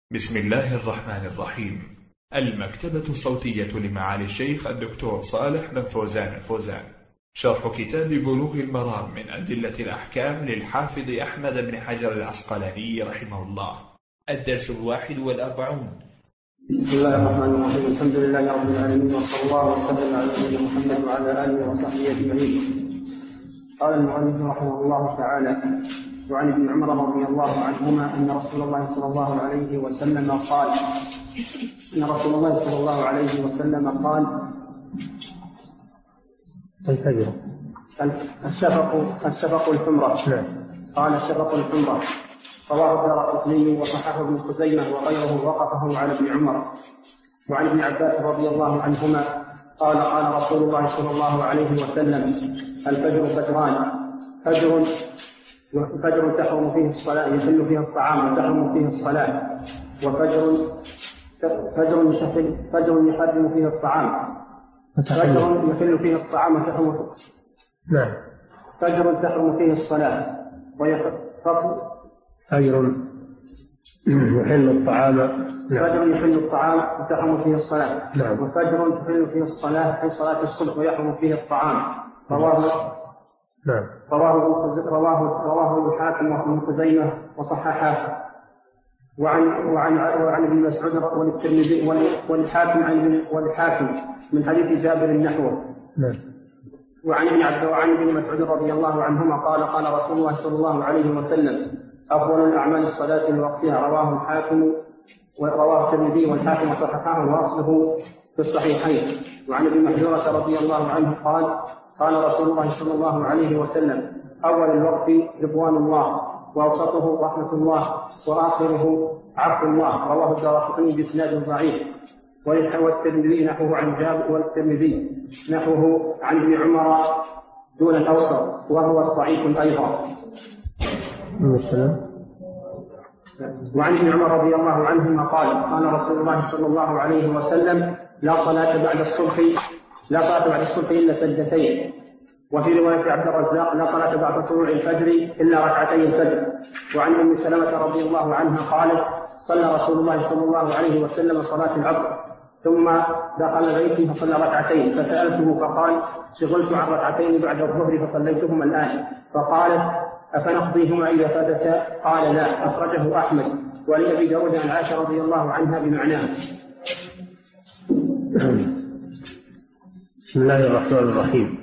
بسم الله الرحمن الرحيم. المكتبة الصوتية لمعالي الشيخ الدكتور صالح بن فوزان شرح كتاب بلوغ المرام من أدلة الأحكام للحافظ أحمد بن حجر العسقلاني رحمه الله. الدرس 41. بسم الله الرحمن الرحيم. الحمد لله رب العالمين، وصلى الله وسلم على نبينا محمد وعلى آله وصحبه أجمعين. قال المؤلف رحمه الله تعالى: وعن ابن عمر رضي الله عنهما أن رسول الله صلى الله عليه وسلم قال: الشفق الحمرة. قال: الشفق الحمرة. رواه الدارقطني وصححه ابن خزيمة وغيره وقفه على ابن عمر. وعن ابن عباس رضي الله عنهما قال: قال رسول الله صلى الله عليه وسلم: الفجر فجران: فجر تحرم فيه الصلاة يحل فيه الطعام وتحرم فيه الصلاة، وفجر يحرم فيه الطعام فجر يحل فيه الطعام وتحرم فجر تحرم فيه الصلاة، فجر يحل الطعام وتحرم فيه الصلاة، وفجر تحل فيه الصلاة أي صلاة الصبح ويحرم فيه الطعام. رواه الحاكم وابن خزيمة وصححه. وعن ابن مسعود والترمذي والحاكم من حديث جابر نحوه. وعن ابن مسعود رضي الله عنهما قال: قال رسول الله صلى الله عليه وسلم: أفضل الأعمال الصلاة لوقتها. رواه الحاكم ورواه الترمذي والحاكم وصححه وأصله في الصحيحين. وعن ابن محذورة رضي الله عنه قال: قال رسول الله صلى الله عليه وسلم: أول الوقت رضوان الله، وأوسطه رحمة الله، وآخره عفو الله. رواه الدارقطني بإسناد ضعيف. والترمذي نحوه عن جابر، والترمذي نحوه عن ابن عمر دون الأوسط، وهو ضعيف أيضا. وعن ابن عمر رضي الله عنهما قال: قال رسول الله صلى الله عليه وسلم: لا صلاة بعد الصبح إلا سجدتين. وفي رواية عبد الرزاق: لا صلاة بعد طلوع الفجر إلا ركعتي الفجر. وعن أم سلمة رضي الله عنها قالت: صلى رسول الله صلى الله عليه وسلم صلاة العصر ثم دخل بيتي فصلى ركعتين، فسألته فقال: شغلت عن ركعتين بعد الظهر فصليتهما الآن. فقالت: أفنقضيهما إذا فاتتا؟ قال: لا. أخرجه أحمد ولأبي داود عن عائشة رضي الله عنها بمعناه. بسم الله الرحمن الرحيم.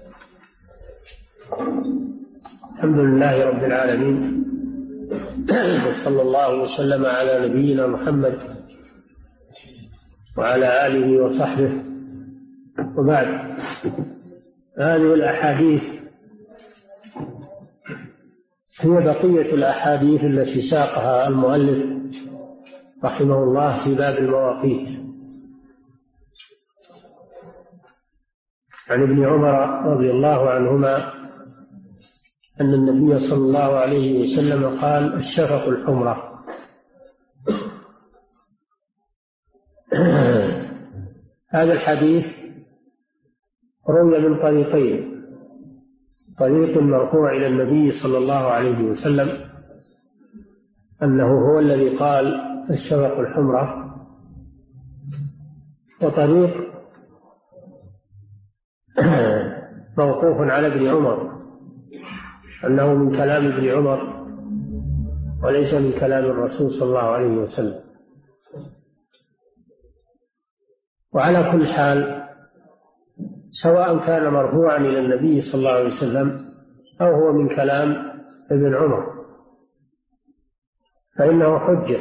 الحمد لله رب العالمين، وصلى الله وسلم على نبينا محمد وعلى آله وصحبه، وبعد. هذه الأحاديث هي بقية الأحاديث التي ساقها المؤلف رحمه الله في باب المواقيت. عن ابن عمر رضي الله عنهما أن النبي صلى الله عليه وسلم قال: الشفق الحمرة. هذا الحديث روي من طريقين: طريق مرفوع إلى النبي صلى الله عليه وسلم أنه هو الذي قال الشفق الحمرة، وطريق موقوف على ابن عمر أنه من كلام ابن عمر وليس من كلام الرسول صلى الله عليه وسلم. وعلى كل حال، سواء كان مرفوعا إلى النبي صلى الله عليه وسلم أو هو من كلام ابن عمر فإنه حجة.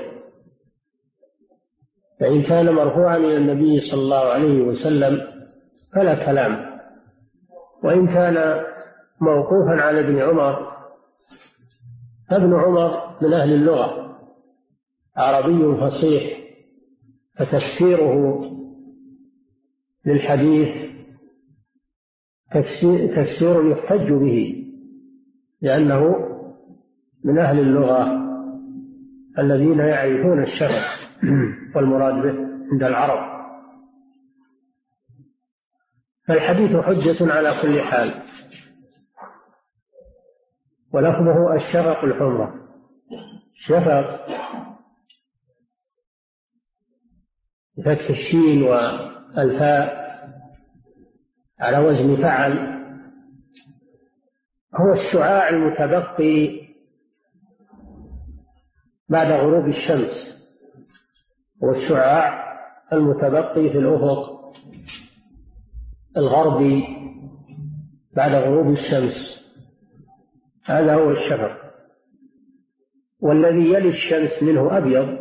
فإن كان مرفوعا إلى النبي صلى الله عليه وسلم فلا كلام، وإن كان موقوفا على ابن عمر فابن عمر من أهل اللغة، عربي فصيح، فتفسيره للحديث تفسير يحتج به، لأنه من أهل اللغة الذين يعرفون الشفق والمراد به عند العرب. فالحديث حجة على كل حال. ولفظه الشفق الحمرة. شفق بفتح الشين والفاء على وزن فعل، هو الشعاع المتبقي بعد غروب الشمس، هو الشعاع المتبقي في الأفق الغربي بعد غروب الشمس، هذا هو الشفق. والذي يلي الشمس منه أبيض،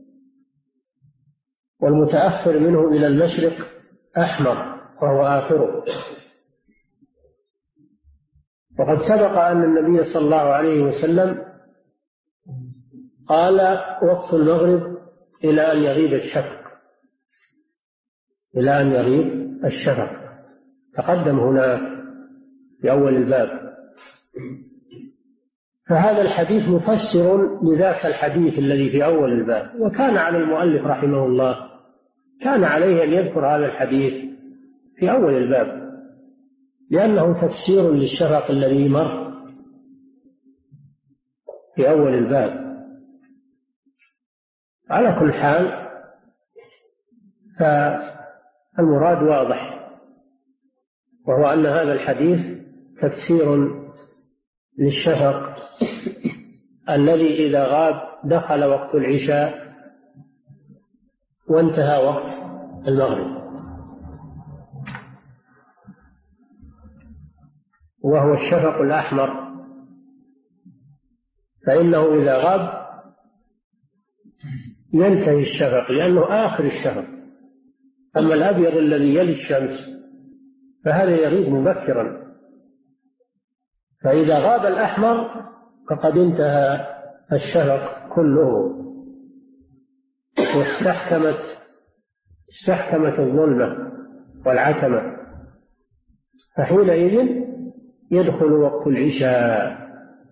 والمتأخر منه إلى المشرق أحمر وهو آخره. وقد سبق أن النبي صلى الله عليه وسلم قال وقت المغرب إلى أن يغيب الشفق، إلى أن يغيب الشفق، تقدم هناك في أول الباب. فهذا الحديث مفسر لذاك الحديث الذي في أول الباب، وكان على المؤلف رحمه الله كان عليه أن يذكر هذا الحديث في أول الباب، لأنه تفسير للشفق الذي مر في أول الباب. على كل حال فالمراد واضح، وهو أن هذا الحديث تفسير للشفق الذي إذا غاب دخل وقت العشاء وانتهى وقت المغرب، وهو الشفق الأحمر، فإنه إذا غاب ينتهي الشفق لأنه آخر الشفق. أما الأبيض الذي يلي الشمس فهذا يغيب مبكرا، فإذا غاب الأحمر فقد انتهى الشفق كله واستحكمت الظلمة والعتمة، فحينئذ يدخل وقت العشاء.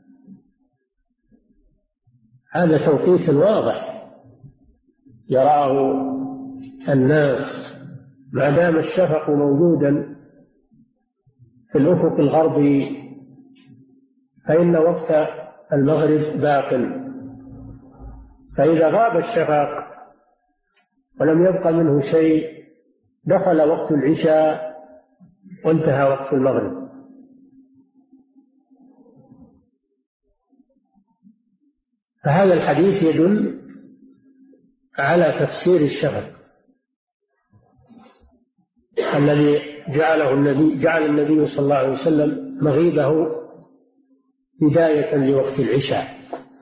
هذا توقيت واضح يراه الناس ما دام الشفق موجودا في الأفق الغربي، فإن وقت المغرب باق. فإذا غاب الشفق ولم يبق منه شيء دخل وقت العشاء وانتهى وقت المغرب. فهذا الحديث يدل على تفسير الشفق الذي جعل النبي صلى الله عليه وسلم مغيبه بداية لوقت العشاء،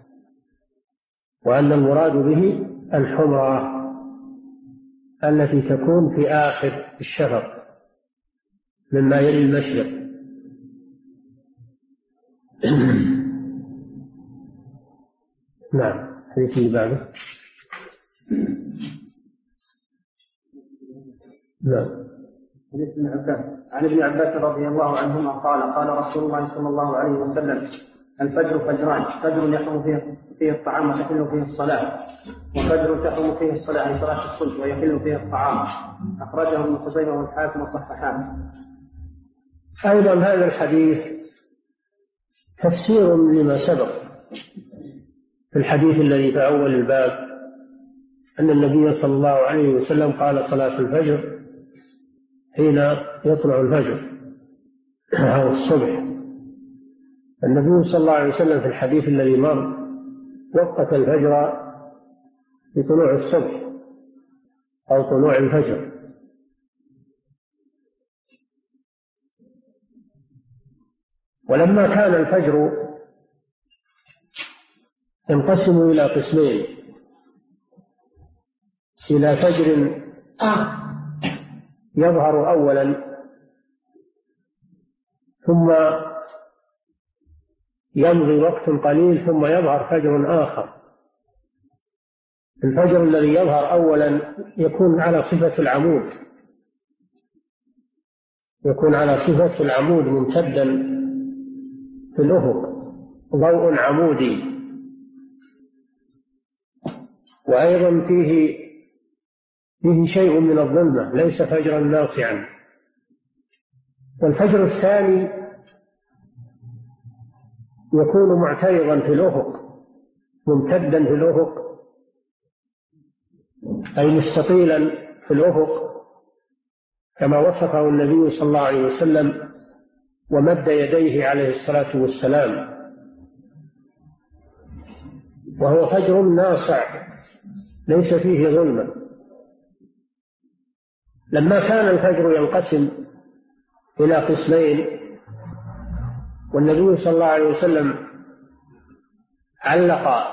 وأن المراد به الحمرة التي تكون في آخر الشفق مما يلي المشرق. نعم، حديث اللي بعده. نعم. عن ابن عباس رضي الله عنهما قال قال رسول الله صلى الله عليه وسلم: الفجر فجران، فجر يحرم فيه الطعام وتحل فيه الصلاة، وفجر تحرم فيه الصلاة عن صلاة الصبح ويحل فيه الطعام. أخرجه ابن خزيمة والحاكم وصححاه. أيضا هذا الحديث تفسير لما سبق في الحديث الذي في أول الباب، أن النبي صلى الله عليه وسلم قال صلاة الفجر حين يطلع الفجر أو الصبح. النبي صلى الله عليه وسلم في الحديث الذي مر وقت الفجر بطلوع الصبح أو طلوع الفجر. ولما كان الفجر ينقسم إلى قسمين: إلى فجر يظهر أولا ثم يمضي وقت قليل ثم يظهر فجر آخر. الفجر الذي يظهر أولا يكون على صفة العمود، يكون على صفة العمود ممتدا في الأفق، ضوء عمودي، وأيضا فيه شيء من الظلمة، ليس فجرا ناصعا. والفجر الثاني يكون معترضا في الأفق، ممتدا في الأفق، أي مستطيلا في الأفق كما وصفه النبي صلى الله عليه وسلم ومد يديه عليه الصلاة والسلام، وهو فجر ناصع ليس فيه ظلمة. لما كان الفجر ينقسم إلى قسمين، والنبي صلى الله عليه وسلم علق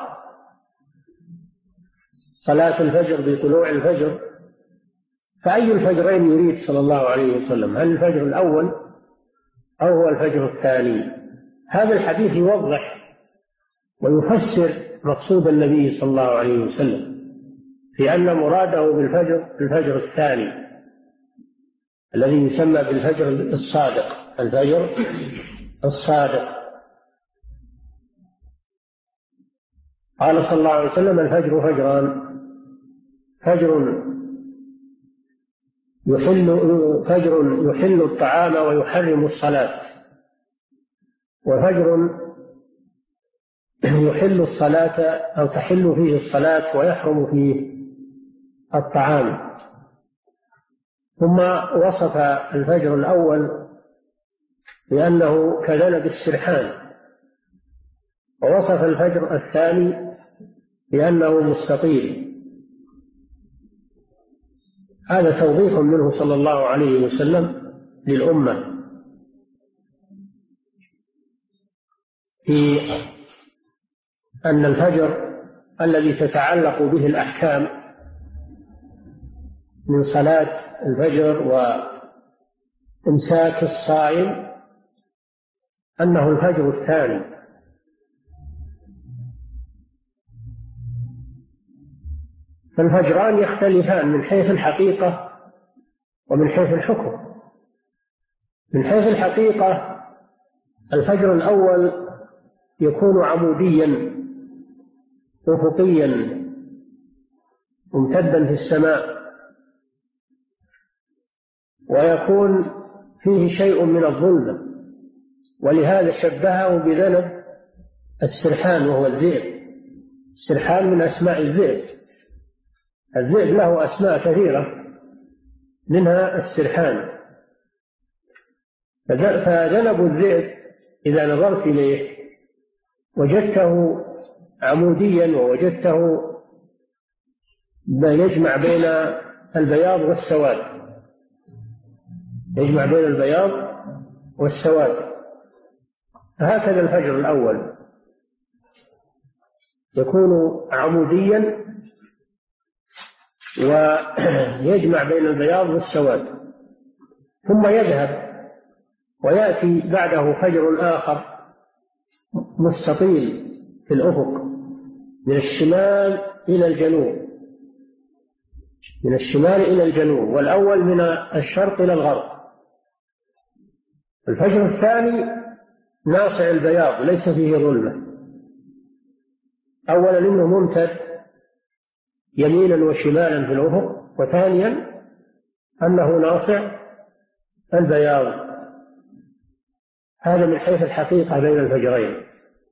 صلاة الفجر بطلوع الفجر، فأي الفجرين يريد صلى الله عليه وسلم؟ هل الفجر الأول أو هو الفجر الثاني؟ هذا الحديث يوضح ويفسر مقصود النبي صلى الله عليه وسلم في أن مراده بالفجر الفجر الثاني الذي يسمى بالفجر الصادق، الفجر الصادق. قال صلى الله عليه وسلم: الفجر فجران، فجر يحل الطعام ويحرم الصلاة، وفجر يحل الصلاة أو تحل فيه الصلاة ويحرم فيه الطعام. ثم وصف الفجر الأول بأنه كذنب السرحان، ووصف الفجر الثاني بأنه مستطيل. هذا توضيح منه صلى الله عليه وسلم للأمة في أن الفجر الذي تتعلق به الأحكام من صلاة الفجر وإمساك الصائم أنه الفجر الثاني. فالفجران يختلفان من حيث الحقيقة ومن حيث الحكم. من حيث الحقيقة الفجر الأول يكون عموديا أفقيا ممتدا في السماء، ويكون فيه شيء من الظلمة، ولهذا شبهه بذنب السرحان وهو الذئب. السرحان من أسماء الذئب، الذئب له أسماء كثيرة منها السرحان. فذنب الذئب إذا نظرت إليه وجدته عموديا، ووجدته يجمع بين البياض والسواد، يجمع بين البياض والسواد. هكذا الفجر الأول يكون عموديا ويجمع بين البياض والسواد، ثم يذهب ويأتي بعده فجر آخر مستطيل في الأفق من الشمال إلى الجنوب، من الشمال إلى الجنوب، والأول من الشرق إلى الغرب. الفجر الثاني ناصع البياض ليس فيه ظلمة. أولا إنه ممتد يمينا وشمالا في الأفق، وثانيا أنه ناصع البياض. هذا من حيث الحقيقة بين الفجرين.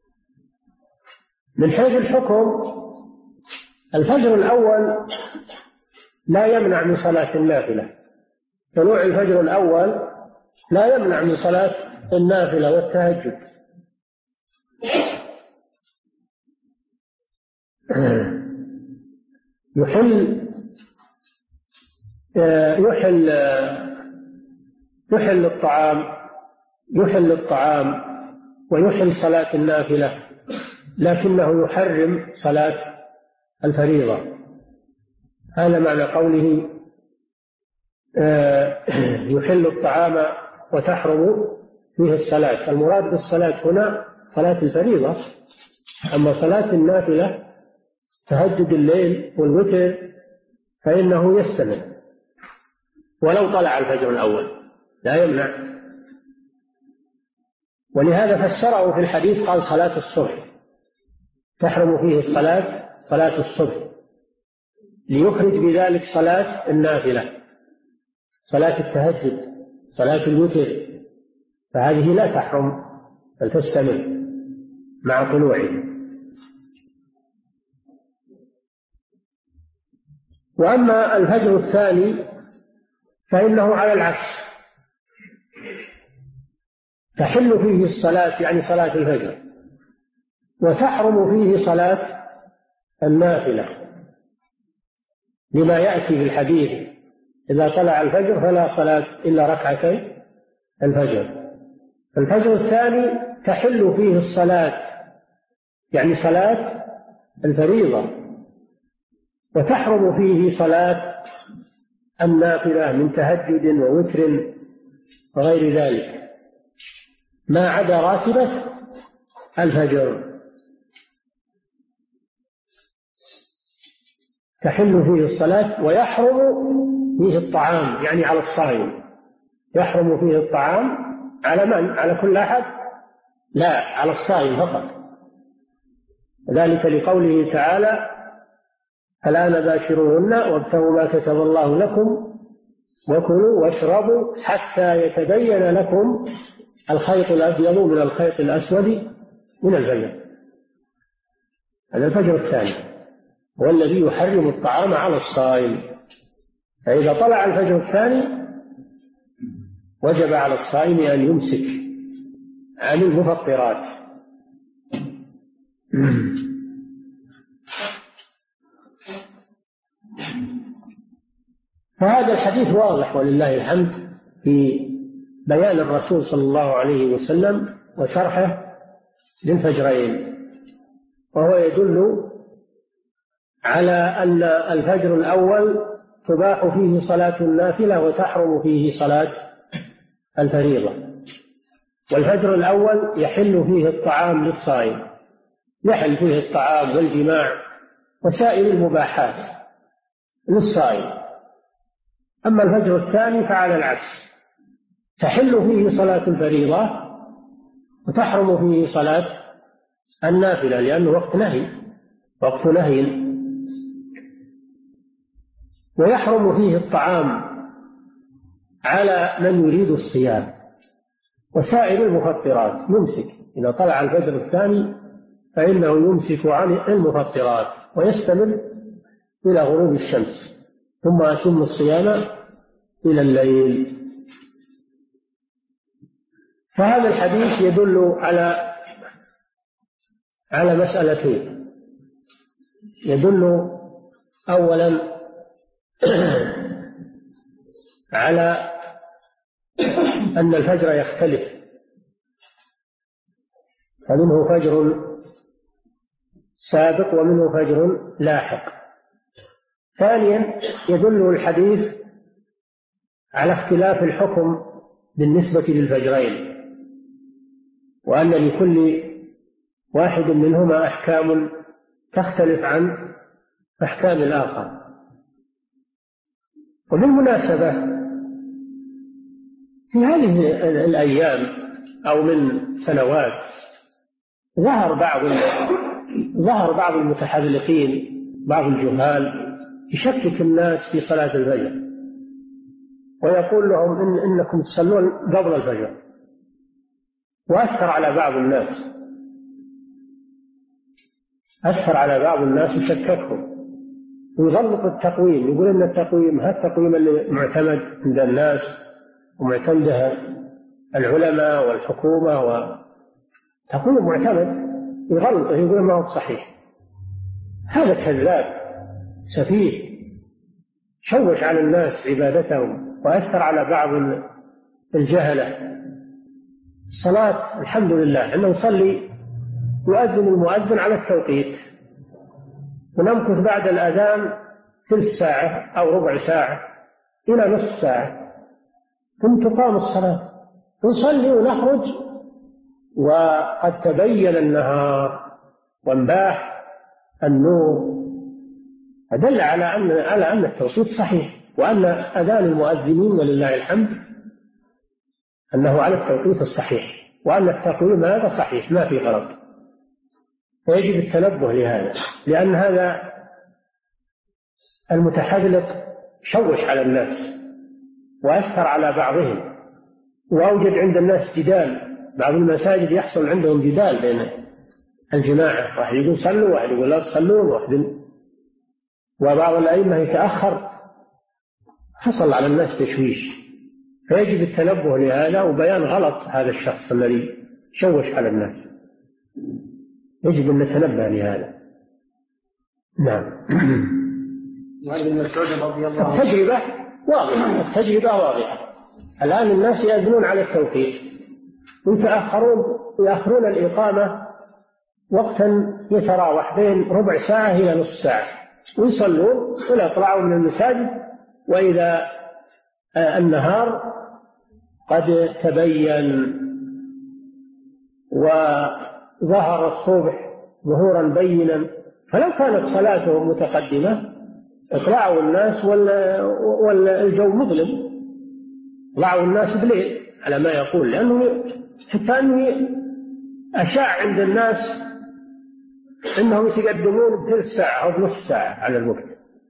من حيث الحكم الفجر الأول لا يمنع من صلاة النافلة. طلوع الفجر الأول لا يمنع من صلاة النافلة والتهجد. يحل الطعام ويحل صلاة النافلة، لكنه يحرم صلاة الفريضة. هذا معنى قوله يحل الطعام وتحرم فيه الصلاة. المراد بالصلاة هنا صلاة الفريضة، أما صلاة النافلة تهجد الليل والوتر فإنه يستمر ولو طلع الفجر الأول لا يمنع. ولهذا فسره في الحديث قال صلاة الصبح تحرم فيه الصلاة، صلاة الصبح، ليخرج بذلك صلاة النافلة، صلاة التهجد، صلاة الوتر، فهذه لا تحرم بل تستمر مع طلوعه. وأما الفجر الثاني فإنه على العكس، تحل فيه الصلاة يعني صلاة الفجر، وتحرم فيه صلاة النافلة، لما يأتي في الحديث: إذا طلع الفجر فلا صلاة إلا ركعتي الفجر. الفجر الثاني تحل فيه الصلاة يعني صلاة الفريضة، وتحرم فيه صلاة النافلة من تهجد ووتر وغير ذلك، ما عدا راتبة الفجر تحل فيه الصلاة. ويحرم فيه الطعام يعني على الصائم، يحرم فيه الطعام على من؟ على كل أحد؟ لا، على الصائم فقط، ذلك لقوله تعالى: الآن باشروهن وابتغوا ما كتب الله لكم وكلوا واشربوا حتى يتبين لكم الخيط الأبيض من الخيط الأسود من الفجر. هذا الفجر الثاني هو الذي يحرم الطعام على الصائم، فإذا طلع الفجر الثاني وجب على الصائم أن يمسك عن المفطرات. فهذا الحديث واضح ولله الحمد في بيان الرسول صلى الله عليه وسلم وشرحه للفجرين، وهو يدل على أن الفجر الأول تباح فيه صلاة النافلة وتحرم فيه صلاة الفريضة، والفجر الأول يحل فيه الطعام للصائم، يحل فيه الطعام والجماع وسائر المباحات للصائم. أما الفجر الثاني فعلى العكس، تحل فيه صلاة الفريضة وتحرم فيه صلاة النافلة، لأنه وقت نهي. ويحرم فيه الطعام على من يريد الصيام وسائر المفطرات، يمسك إذا طلع الفجر الثاني فإنه يمسك عن المفطرات ويستمر إلى غروب الشمس، ثم يتم الصيام إلى الليل. فهذا الحديث يدل على مسألتين: يدل أولا على أن الفجر يختلف، فمنه فجر سابق ومنه فجر لاحق. ثانيا يدل الحديث على اختلاف الحكم بالنسبة للفجرين، وأن لكل واحد منهما أحكام تختلف عن أحكام الآخر. وبالمناسبة في هذه الأيام أو من سنوات ظهر بعض المتحذلقين، بعض الجهال، يشكك الناس في صلاة الفجر ويقول لهم إنكم تصلون قبل الفجر، وأثر على بعض الناس يشككهم ويغلط التقويم، يقول إن التقويم هذا التقويم اللي معتمد عند الناس ومعتمدها العلماء والحكومة وتقويم معتمد، يغلطه يقول ما هو صحيح. هذا كذاب سفيه شوش على الناس عبادتهم وأثر على بعض الجهلة. الصلاة الحمد لله أنه يصلي يؤذن المؤذن على التوقيت، ونمكث بعد الأذان ثلث ساعة أو ربع ساعة إلى نصف ساعة، ثم تقام الصلاة، نصلي ونخرج وقد تبين النهار وانباح النور، فدل على أن التوقيت صحيح، وأن أذان المؤذنين ولله الحمد أنه على التوقيت الصحيح، وأن التقويم هذا صحيح ما في غلط. فيجب التنبه لهذا، لأن هذا المتحذلق شوش على الناس وأثر على بعضهم وأوجد عند الناس جدال. بعض المساجد يحصل عندهم جدال بين الجماعة، واحد يقول صلوا واحد يقول لا تصلون، واحد وبعض الأئمة يتأخر، حصل على الناس تشويش، فيجب التنبه لهذا وبيان غلط هذا الشخص الذي شوش على الناس، يجب أن نتنبه لهذا. نعم. التجربة واضحة. الآن الناس يأذنون على التوقيت ويأخرون الإقامة وقتا يتراوح بين ربع ساعة إلى نصف ساعة، ويصلون ولا يطلعوا من المساجد، وإذا النهار قد تبين وظهر الصبح ظهورا بينا، فلو كانت صلاتهم متقدمة اطلعوا الناس والجو مظلم، طلعوا الناس بليل على ما يقول، لأنه حتى أنه أشاع عند الناس أنهم يتقدمون بثلث ساعة أو بنصف ساعة على الوقت.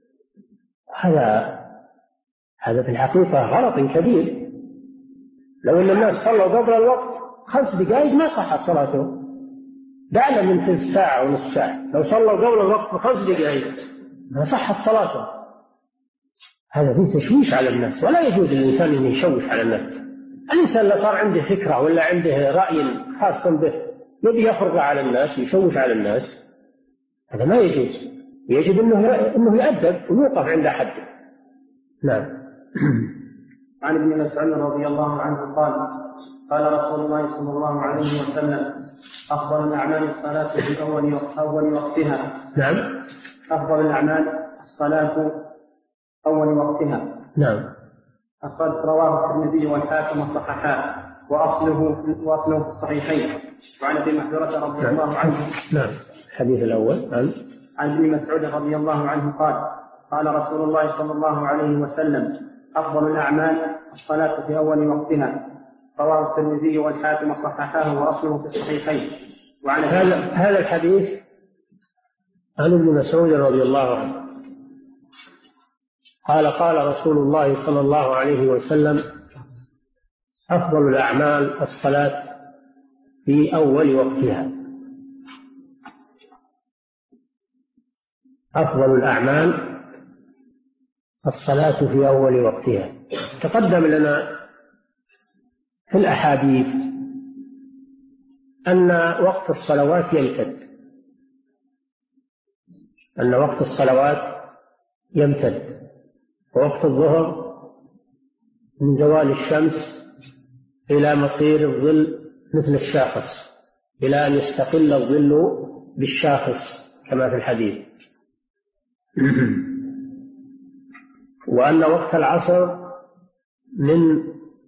هذا في الحقيقة غلط كبير. لو أن الناس صلوا قبل الوقت 5 دقائق ما صحت صلاتهم، دعنا من ثلث ساعة ونصف ساعة، لو صلوا قبل الوقت ب5 دقائق ما صحت صلاتهم. هذا فيه تشويش على الناس، ولا يجوز للإنسان أن يشوش على الناس. الإنسان اللي صار عنده فكرة ولا عنده رأي خاص به يبي يفرض على الناس ويشوش على الناس، هذا ما يجوز. يجب أنه يؤدب ويوقف عند حده. نعم. عن ابن مسعود رضي الله عنه قال قال رسول الله صلى الله عليه وسلم أفضل الأعمال الصلاة في أول وقتها. نعم. أفضل الأعمال الصلاة أول وقتها. نعم. رواه الترمذي والحاكم وصححاه وأصله في الصحيحين. وعن ابي محذورة رضي الله عنه. نعم. الحديث الأول عن ابن مسعود رضي الله عنه قال قال رسول الله صلى الله عليه وسلم أفضل الأعمال الصلاة في أول وقتها. رواه الترمذي والحاكم وصححاه وأصله في الصحيحين. وعن هذا الحديث عن ابن مسعود رضي الله عنه قال قال رسول الله صلى الله عليه وسلم أفضل الأعمال الصلاة في أول وقتها. أفضل الأعمال الصلاة في أول وقتها. تقدم لنا في الأحاديث أن وقت الصلوات يمتد، ووقت الظهر من زوال الشمس إلى مصير الظل مثل الشاخص، إلى أن يستقل الظل بالشاخص كما في الحديث. وأن وقت العصر من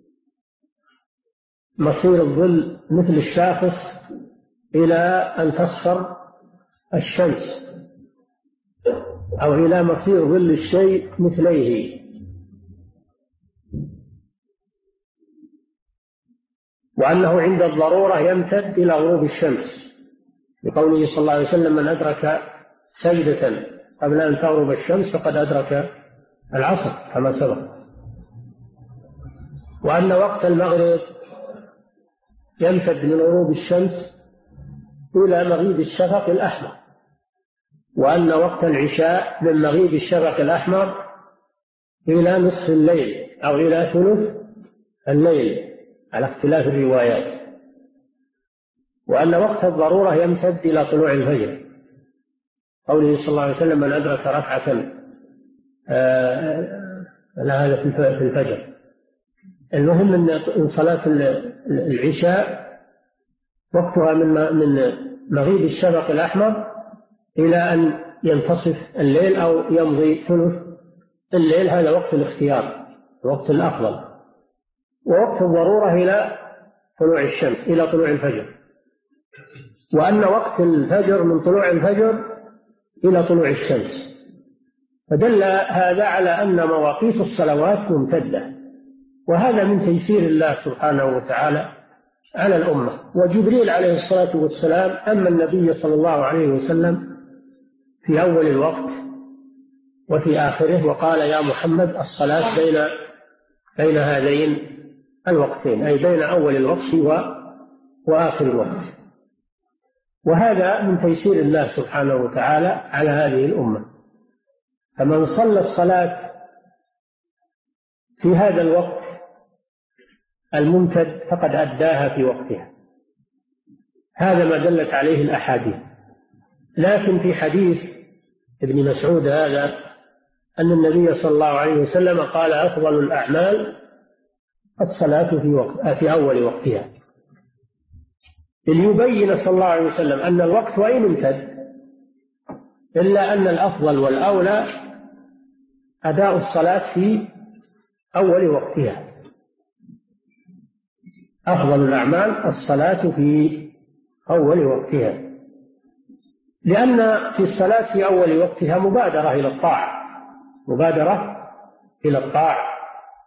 مصير الظل مثل الشاخص إلى أن تصفر الشمس، أو إلى مصير ظل الشيء مثليه. وأنه عند الضرورة يمتد إلى غروب الشمس، لقوله صلى الله عليه وسلم من أدرك سجدة قبل أن تغرب الشمس فقد أدرك العصر كما سبق. وأن وقت المغرب يمتد من غروب الشمس إلى مغيب الشفق الأحمر. وأن وقت العشاء من مغيب الشفق الأحمر إلى نصف الليل أو إلى ثلث الليل على اختلاف الروايات. وأن وقت الضرورة يمتد إلى طلوع الفجر، قوله صلى الله عليه وسلم من أدرك ركعة هذا في الفجر. المهم أن صلاة العشاء وقتها من مغيب الشفق الأحمر إلى أن ينتصف الليل أو يمضي ثلث الليل، هذا وقت الاختيار، وقت الأفضل. ووقت الضرورة إلى طلوع الشمس، إلى طلوع الفجر. وأن وقت الفجر من طلوع الفجر إلى طلوع الشمس. فدل هذا على أن مواقيت الصلوات ممتدة، وهذا من تيسير الله سبحانه وتعالى على الأمة. وجبريل عليه الصلاة والسلام أما النبي صلى الله عليه وسلم في أول الوقت وفي آخره، وقال يا محمد الصلاة بين هذين الوقتين، أي بين أول الوقت وآخر الوقت. وهذا من تيسير الله سبحانه وتعالى على هذه الأمة. فمن صلى الصلاة في هذا الوقت الممتد فقد أداها في وقتها. هذا ما دلت عليه الأحاديث. لكن في حديث ابن مسعود هذا أن النبي صلى الله عليه وسلم قال أفضل الأعمال الصلاة في أول وقتها، ليبين صلى الله عليه وسلم أن الوقت وإن امتد إلا أن الأفضل والأولى أداء الصلاة في أول وقتها. أفضل الأعمال الصلاة في أول وقتها، لأن في الصلاة في أول وقتها مبادرة إلى الطاعة، مبادرة إلى الطاعة،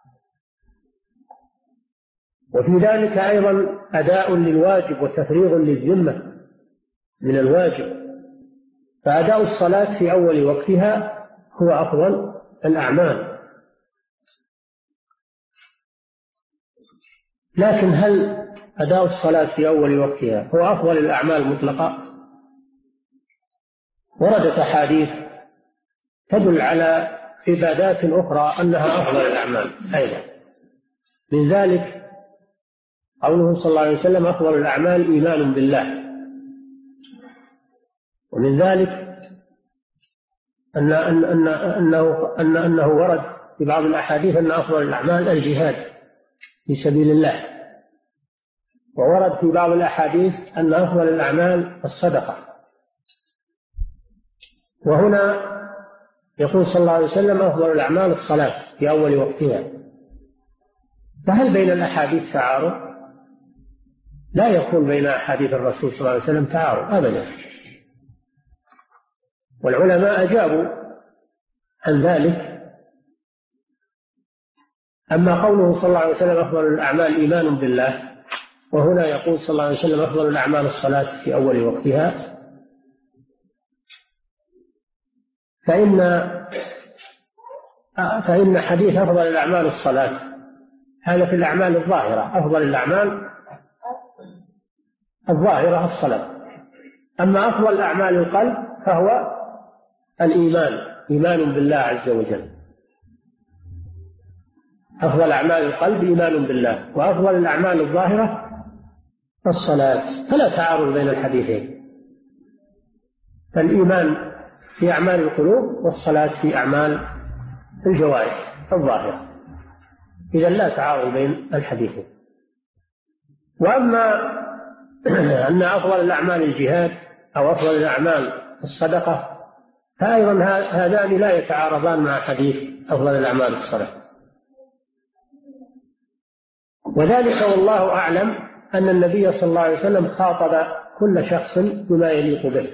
وفي ذلك أيضا أداء للواجب وتفريغ للذمة من الواجب. فأداء الصلاة في أول وقتها هو أفضل الأعمال. لكن هل أداء الصلاة في أول وقتها هو أفضل الأعمال مطلقة؟ وردت أحاديث تدل على عبادات أخرى أنها أفضل الأعمال أيضا. من ذلك قوله صلى الله عليه وسلم أفضل الأعمال إيمان بالله. ومن ذلك أنه ورد في بعض الأحاديث أن أفضل الأعمال الجهاد في سبيل الله. وورد في بعض الأحاديث أن أفضل الأعمال الصدقة. وهنا يقول صلى الله عليه وسلم أفضل الأعمال الصلاة في أول وقتها. فهل بين الأحاديث تعارض؟ لا يكون بين أحاديث الرسول صلى الله عليه وسلم تعارض أبدا. والعلماء أجابوا عن ذلك. أما قوله صلى الله عليه وسلم أفضل الأعمال إيمان بالله، وهنا يقول صلى الله عليه وسلم أفضل الأعمال الصلاة في أول وقتها، فإن حديث أفضل الأعمال الصلاة هذا في الأعمال الظاهرة، أفضل الأعمال الظاهرة الصلاة. أما أفضل الأعمال القلب فهو الإيمان، إيمان بالله عز وجل. أفضل أعمال القلب إيمان بالله، وأفضل الأعمال الظاهرة الصلاة. فلا تعارض بين الحديثين، فالإيمان في أعمال القلوب والصلاة في أعمال الجوارح الظاهرة. إذا لا تعارض بين الحديثين. وأما أن أفضل الأعمال الجهاد أو أفضل الأعمال الصدقة فأيضا هذان لا يتعارضان مع حديث أفضل الأعمال الصلاة. وذلك والله أعلم أن النبي صلى الله عليه وسلم خاطب كل شخص بما يليق به،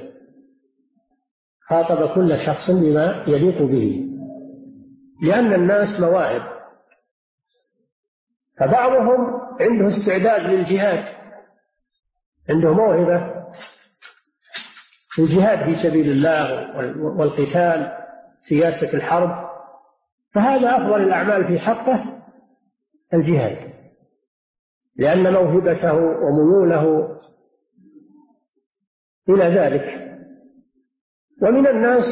خاطب كل شخص بما يليق به، لأن الناس مواهب، فبعضهم عنده استعداد للجهاد، عنده موهبة في الجهاد في سبيل الله والقتال، سياسة الحرب، فهذا أفضل الأعمال في حقه الجهاد، لأن موهبته وميوله إلى ذلك. ومن الناس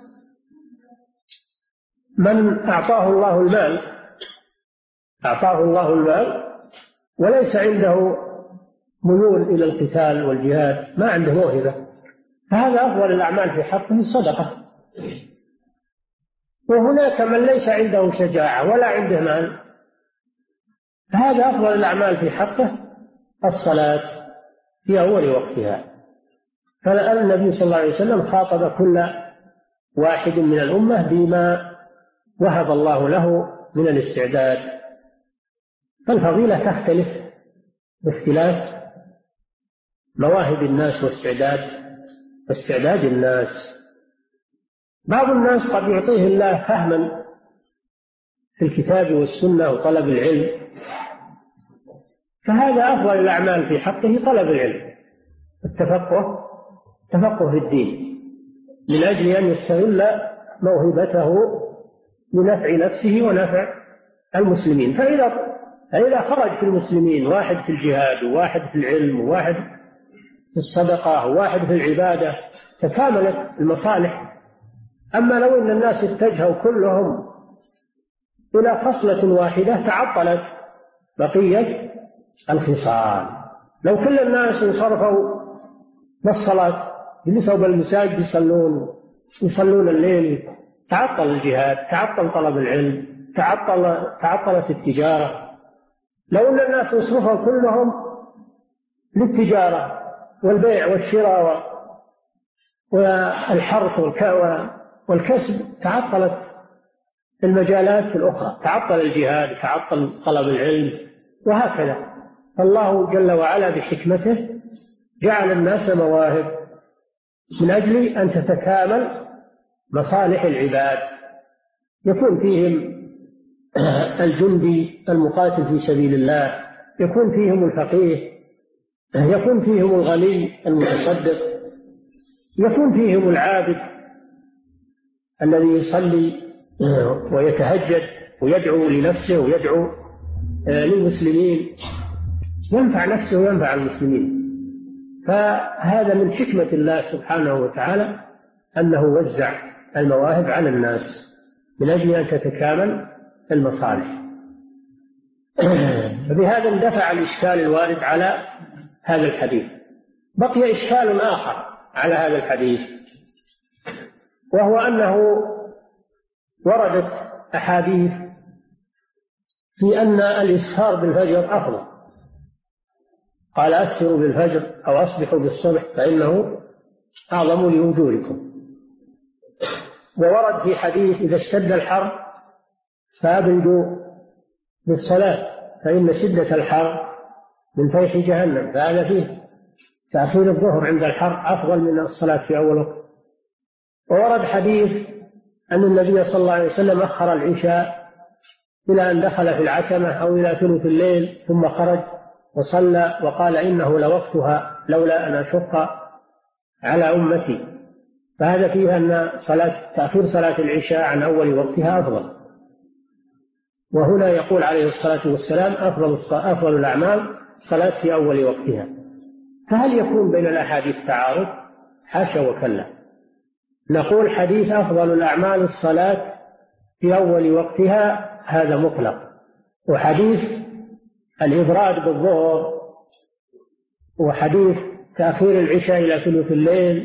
من أعطاه الله المال وليس عنده ميول إلى القتال والجهاد، ما عنده موهبة، فهذا أفضل الأعمال في حقه الصدقة. وهناك من ليس عنده شجاعة ولا عنده مال، فهذا أفضل الأعمال في حقه الصلاة في أول وقتها. فالنبي صلى الله عليه وسلم خاطب كل واحد من الأمة بما وهب الله له من الاستعداد. فالفضيلة تختلف باختلاف مواهب الناس واستعداد الناس. بعض الناس قد يعطيه الله فهما في الكتاب والسنة وطلب العلم، فهذا أفضل الأعمال في حقه طلب العلم، التفقه في الدين، من أجل أن يستغل موهبته لنفع نفسه ونفع المسلمين. فإذا خرج في المسلمين واحد في الجهاد وواحد في العلم وواحد في الصدقة وواحد في العبادة، تكاملت المصالح أما لو أن الناس اتجهوا كلهم إلى خصلة واحدة تعطلت بقية الخصال. لو كل الناس انصرفوا للصلاة جلسوا بالمساجد يصلون الليل تعطل الجهاد، تعطل طلب العلم، تعطلت التجارة. لو أن الناس انصرفوا كلهم للتجارة والبيع والشراء والحرث والكسب تعطلت المجالات الأخرى، تعطل الجهاد، تعطل طلب العلم، وهكذا. فالله جل وعلا بحكمته جعل الناس مواهب من أجل أن تتكامل مصالح العباد، يكون فيهم الجندي المقاتل في سبيل الله، يكون فيهم الفقيه، يكون فيهم الغني المتصدق، يكون فيهم العابد الذي يصلي ويتهجد ويدعو لنفسه ويدعو للمسلمين، ينفع نفسه وينفع المسلمين. فهذا من حكمة الله سبحانه وتعالى أنه وزع المواهب على الناس من أجل أن تتكامل المصالح. بهذا اندفع الإشكال الوارد على هذا الحديث. بقي إشكال آخر على هذا الحديث، وهو أنه وردت أحاديث في أن الإسفار بالفجر أفضل، قال أسفروا بالفجر أو أصبحوا بالصبح فإنه أعظم لوجوهكم. وورد في حديث إذا اشتد الحر فأبردوا بالصلاة فإن شدة الحر من فيح جهنم، فهذا فيه تأخير الظهر عند الحر أفضل من الصلاة في أول وقت. وورد حديث أن النبي صلى الله عليه وسلم أخر العشاء إلى أن دخل في العتمة أو إلى ثلث الليل ثم خرج وصلى وقال إنه لوقتها لولا أن أشق على أمتي. فهذا فيه أن تأخير صلاة العشاء عن أول وقتها أفضل. وهنا يقول عليه الصلاة والسلام أفضل الأعمال الصلاة في أول وقتها. فهل يكون بين الأحاديث تعارض؟ حاشا وكلا. نقول حديث أفضل الأعمال الصلاة في أول وقتها هذا مطلق، وحديث الإبراد بالظهر وحديث تأخير العشاء إلى ثلث الليل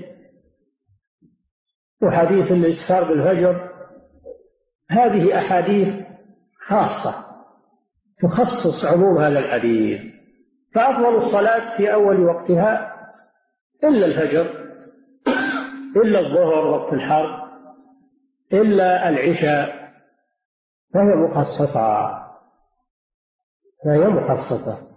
وحديث الإسفار بالفجر هذه أحاديث خاصة تخصص عموم هذا الحديث. فأفضل الصلاة في أول وقتها إلا الفجر، إلا الظهر وقت الحر، إلا العشاء، فهي مخصصة،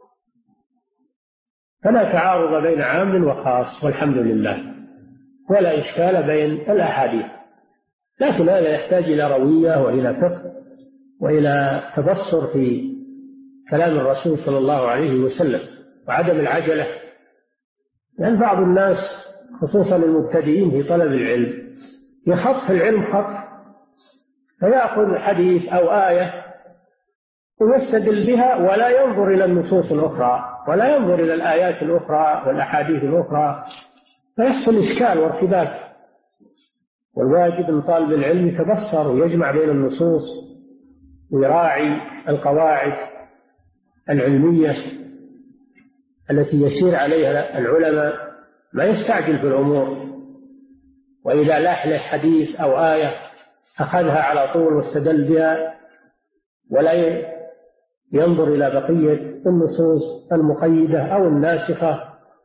فلا تعارض بين عام وخاص والحمد لله، ولا إشكال بين الأحاديث. لكن هذا يحتاج إلى روية وإلى فقه وإلى تبصر في كلام الرسول صلى الله عليه وسلم وعدم العجلة. لأن بعض الناس خصوصا المبتدئين في طلب العلم يخطف العلم خطف، فيأخذ حديث أو آية ويستدل بها ولا ينظر إلى النصوص الأخرى ولا ينظر إلى الآيات الأخرى والأحاديث الأخرى، فيحصل إشكال وارتباك. والواجب أن طالب العلم يتبصر ويجمع بين النصوص ويراعي القواعد العلمية التي يسير عليها العلماء، ما يستعجل في الأمور، وإذا لاح له حديث أو آية أخذها على طول واستدل بها ولا ينظر إلى بقية النصوص المقيدة أو الناسخة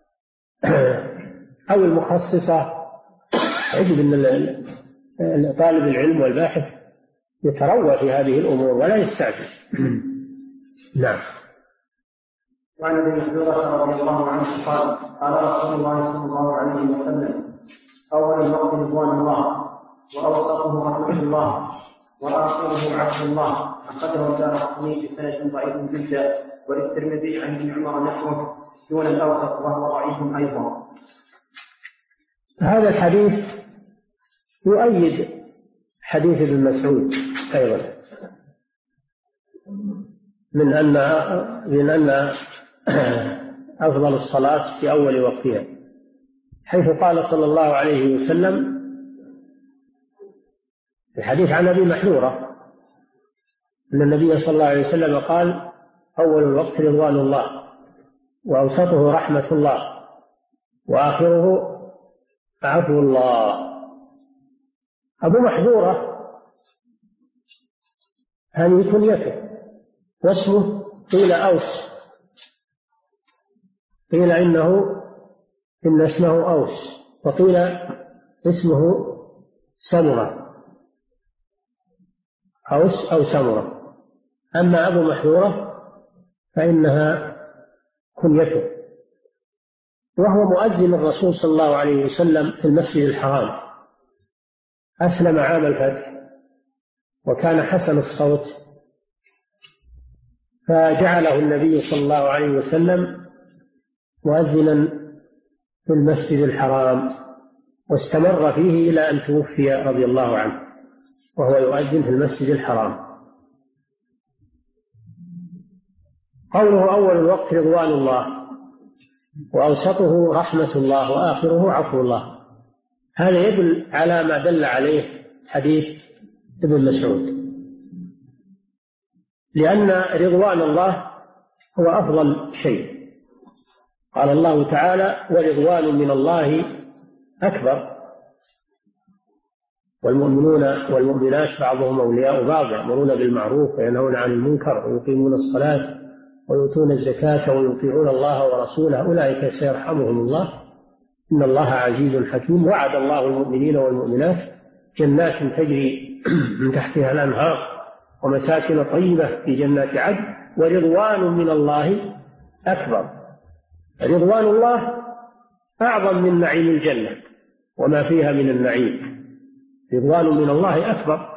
أو المخصصة. يجب أن طالب العلم والباحث يتروى في هذه الأمور ولا يستعجل. نعم. وعن ابي محذورة رضي الله عنه قال قال رسول الله صلى الله عليه وسلم أول الوقت رضوان الله وأوسطه رحمة الله وآخره عفو الله. أخرجه الدارقطني بسند ضعيف جدا، وللترمذي عن ابن عمر نحوه دون الأوسط وهو ضعيف أيضا. هذا الحديث يؤيد حديث ابن مسعود أيضا من أن أفضل الصلاة في أول وقتها، حيث قال صلى الله عليه وسلم الحديث عن أبي محذورة أن النبي صلى الله عليه وسلم قال: أول الوقت رضوان الله، وأوسطه رحمة الله، وآخره عفو الله. أبو محذورة هذه كنيته، واسمه قيل أوس، قيل إن اسمه أوس، وقيل اسمه سمرة، أوس أو سمرة. أما أبو محذورة فإنها كنيته، وهو مؤذن الرسول صلى الله عليه وسلم في المسجد الحرام. أسلم عام الفتح وكان حسن الصوت، فجعله النبي صلى الله عليه وسلم مؤذنا في المسجد الحرام، واستمر فيه إلى أن توفي رضي الله عنه وهو يؤذن في المسجد الحرام. قوله أول الوقت رضوان الله، وأوسطه رحمة الله، وآخره عفو الله، هذا يدل على ما دل عليه حديث ابن مسعود، لأن رضوان الله هو أفضل شيء. قال الله تعالى: ورضوان من الله أكبر، والمؤمنون والمؤمنات بعضهم أولياء بعض، يأمرون بالمعروف وينهون عن المنكر ويقيمون الصلاة ويؤتون الزكاة ويطيعون الله ورسوله أولئك سيرحمهم الله إن الله عزيز حكيم. وعد الله المؤمنين والمؤمنات جنات تجري من تحتها الأنهار ومساكن طيبة في جنات عدن ورضوان من الله أكبر. رضوان الله أعظم من نعيم الجنة وما فيها من النعيم، رضوان من الله أكبر.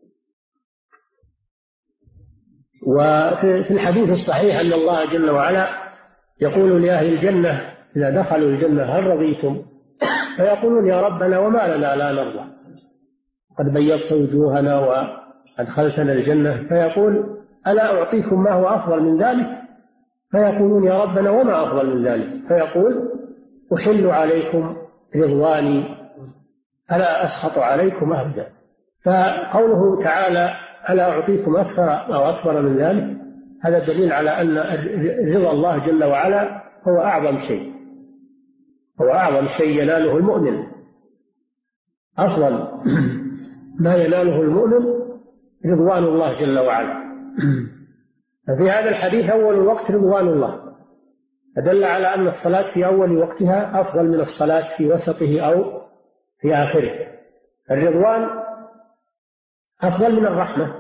وفي الحديث الصحيح أن الله جل وعلا يقول لأهل الجنة إذا دخلوا الجنة: هل رضيتم؟ فيقولون: يا ربنا وما لنا لا نرضى، قد بيضت وجوهنا وأدخلتنا الجنة. فيقول: ألا أعطيكم ما هو أفضل من ذلك؟ فيقولون: يا ربنا وما أفضل من ذلك؟ فيقول: أحل عليكم رضواني ألا أسخط عليكم أبدا. فقوله تعالى: ألا أعطيكم أكثر أو أكبر من ذلك، هذا دليل على أن رضا الله جل وعلا هو أعظم شيء، هو أعظم شيء يناله المؤمن. أفضل ما يناله المؤمن رضوان الله جل وعلا. ففي هذا الحديث أول الوقت رضوان الله، فدل على أن الصلاة في أول وقتها أفضل من الصلاة في وسطه أو في آخره. الرضوان أفضل من الرحمة،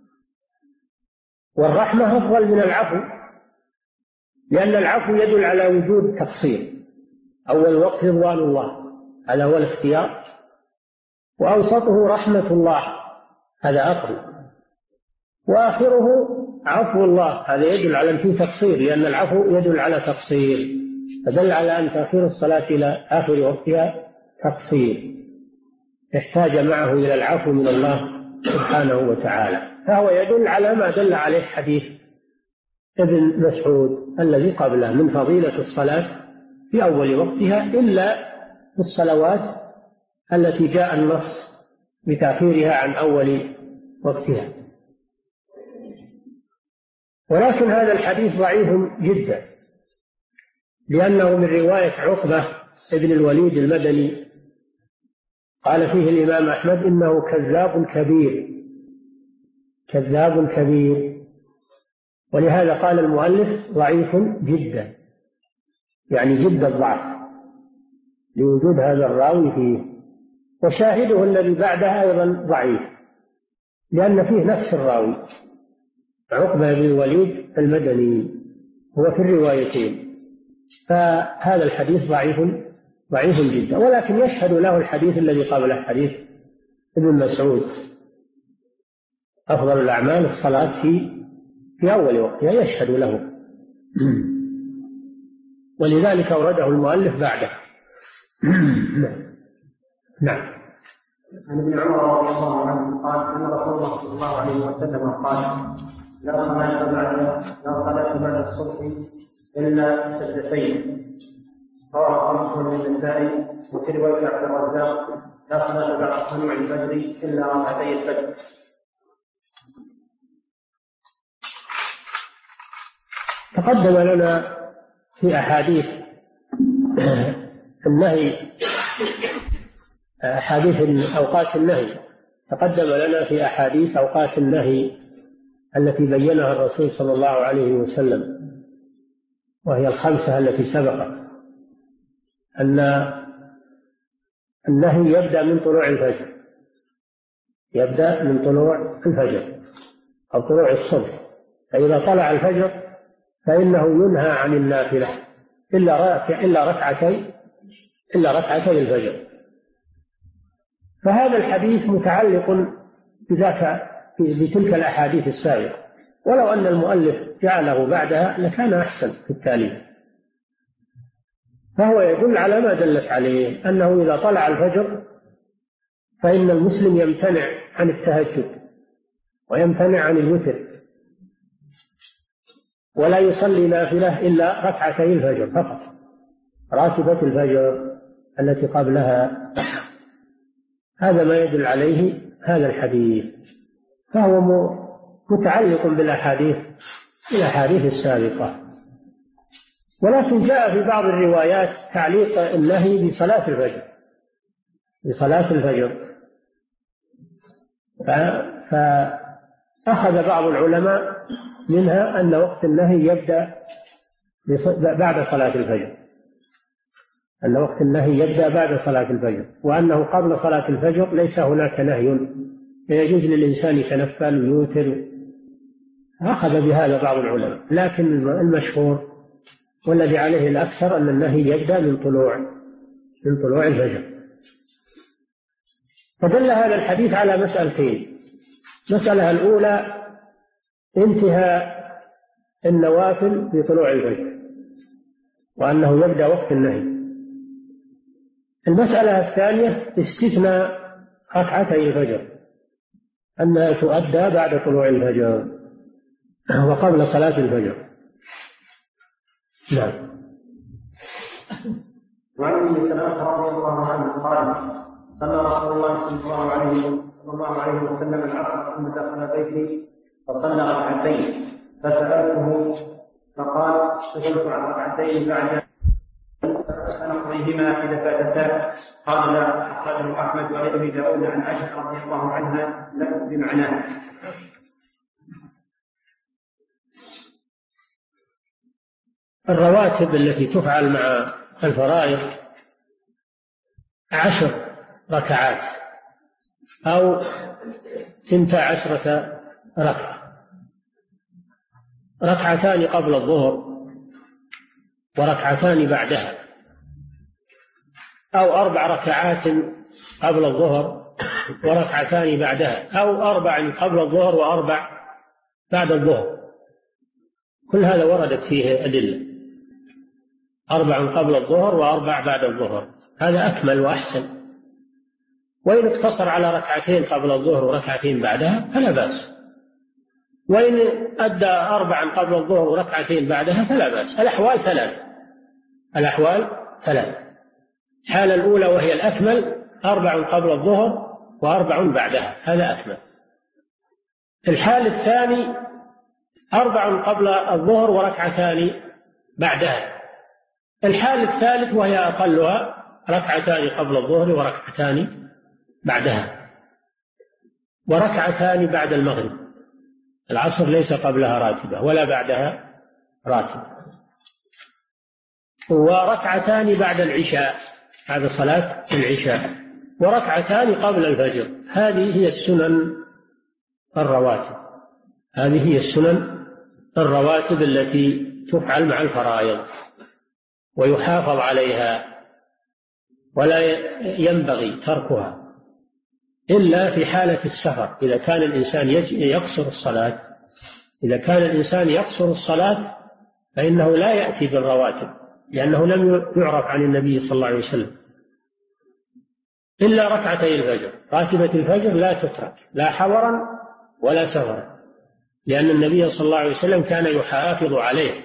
والرحمة أفضل من العفو، لأن العفو يدل على وجود تقصير. أول وقت رضوان الله، هذا هو الاختيار، وأوسطه رحمة الله، هذا أقل، وآخره عفو الله، هذا يدل على أن فيه تقصير، لأن العفو يدل على تقصير، فدل على أن تأخير الصلاة إلى آخر وقتها تقصير، يحتاج معه إلى العفو من الله سبحانه وتعالى. فهو يدل على ما دل عليه حديث ابن مسعود الذي قبله من فضيلة الصلاة في أول وقتها، إلا في الصلوات التي جاء النص بتأخيرها عن أول وقتها. ولكن هذا الحديث ضعيف جدا، لأنه من رواية عقبة ابن الوليد المدني، قال فيه الإمام أحمد: إنه كذاب كبير، كذاب كبير. ولهذا قال المؤلف ضعيف جدا، يعني جد الضعف، لوجود هذا الراوي فيه. وشاهده الذي بعده أيضا ضعيف، لأن فيه نفس الراوي عقبة بن الوليد المدني، هو في الروايتين. فهذا الحديث ضعيف جدا، ولكن يشهد له الحديث الذي قبله، حديث ابن مسعود: أفضل الأعمال الصلاة في أول وقتها، يشهد له، ولذلك أورده المؤلف بعده. نعم. عن ابن عمر رضي الله عنه قال: أن رسول الله صلى الله عليه وسلم قال: لا صلاة بعد الصبح إلا سجدتين. رواه مسلم للنسائي، وفي رواية عبد الرزاق لا صلاة بعد طلوع الفجر إلا ركعتي الفجر. تقدم لنا في أحاديث النهي، أحاديث أوقات النهي، تقدم لنا في أحاديث أوقات النهي التي بينها الرسول صلى الله عليه وسلم، وهي الخمسة التي سبقت، أن النهي يبدأ من طلوع الفجر، يبدأ من طلوع الفجر أو طلوع الصبح، فإذا طلع الفجر فإنه ينهى عن النافلة إلا ركعتي الفجر. فهذا الحديث متعلق بتلك الأحاديث السابقة، ولو أن المؤلف جعله بعدها لكان أحسن في التاليف. فهو يدل على ما دلت عليه، أنه إذا طلع الفجر فإن المسلم يمتنع عن التهجد ويمتنع عن الوتر، ولا يصلي نافلة إلا ركعتي الفجر فقط، راتبة الفجر التي قبلها. هذا ما يدل عليه هذا الحديث، فهو متعلق بالأحاديث السابقة. ولكن جاء في بعض الروايات تعليق النهي بصلاة الفجر، فأخذ بعض العلماء منها أن وقت النهي يبدأ بعد صلاة الفجر، أن وقت النهي يبدأ بعد صلاة الفجر، وأنه قبل صلاة الفجر ليس هناك نهي، يجوز للإنسان يتنفل ويوتر. أخذ بهذا بعض العلماء، لكن المشهور والذي عليه الأكثر أن النهي يبدأ من طلوع الفجر. فدل هذا الحديث على مسألتين: المسألة الأولى انتهاء النوافل بطلوع الفجر، وأنه يبدأ وقت النهي. المسألة الثانية استثناء ركعتي الفجر، أنها تؤدى بعد طلوع الفجر وقبل صلاة الفجر. نعم. وعن ابن سلمة رضي الله عنه قال: صلى رسول الله صلى الله عليه وسلم العصر ثم دخل بيتي فصلى ركعتين، فسألته فقال: سئلت عن ركعتين بعد نقضيهما إذا فاتتا. قال: لا. أخرجه أحمد وغيره داود عن عائشة رضي الله عنها لا بمعناه. الرواتب التي تفعل مع الفرائض 10 ركعات أو 12 ركعة، ركعتان قبل الظهر وركعتان بعدها، أو 4 ركعات قبل الظهر وركعتان بعدها، أو 4 قبل الظهر و4 بعد الظهر. كل هذا وردت فيه أدلة، 4 قبل الظهر و4 بعد الظهر، هذا أكمل وأحسن. وإن اقتصر على 2 قبل الظهر وركعتين بعدها فلا بأس، وإن أدى 4 قبل الظهر وركعتين بعدها فلا بأس. الأحوال 3. الحالة الأولى وهي الأكمل 4 قبل الظهر و4 بعدها، هذا أكمل. الحال الثاني 4 قبل الظهر وركعتان بعدها. الحال الثالث وهي أقلها 2 قبل الظهر وركعتان بعدها، وركعتان بعد المغرب. العصر ليس قبلها راتبة ولا بعدها راتبة، وركعتان بعد العشاء، هذا صلاة العشاء، وركعتان قبل الفجر. هذه هي السنن الرواتب، هذه هي السنن الرواتب التي تفعل مع الفرائض ويحافظ عليها، ولا ينبغي تركها إلا في حالة السفر. إذا كان الإنسان يقصر الصلاة فإنه لا يأتي بالرواتب، لأنه لم يعرف عن النبي صلى الله عليه وسلم إلا ركعتي الفجر. راتبة الفجر لا تترك لا حضرا ولا سفرا، لأن النبي صلى الله عليه وسلم كان يحافظ عليه،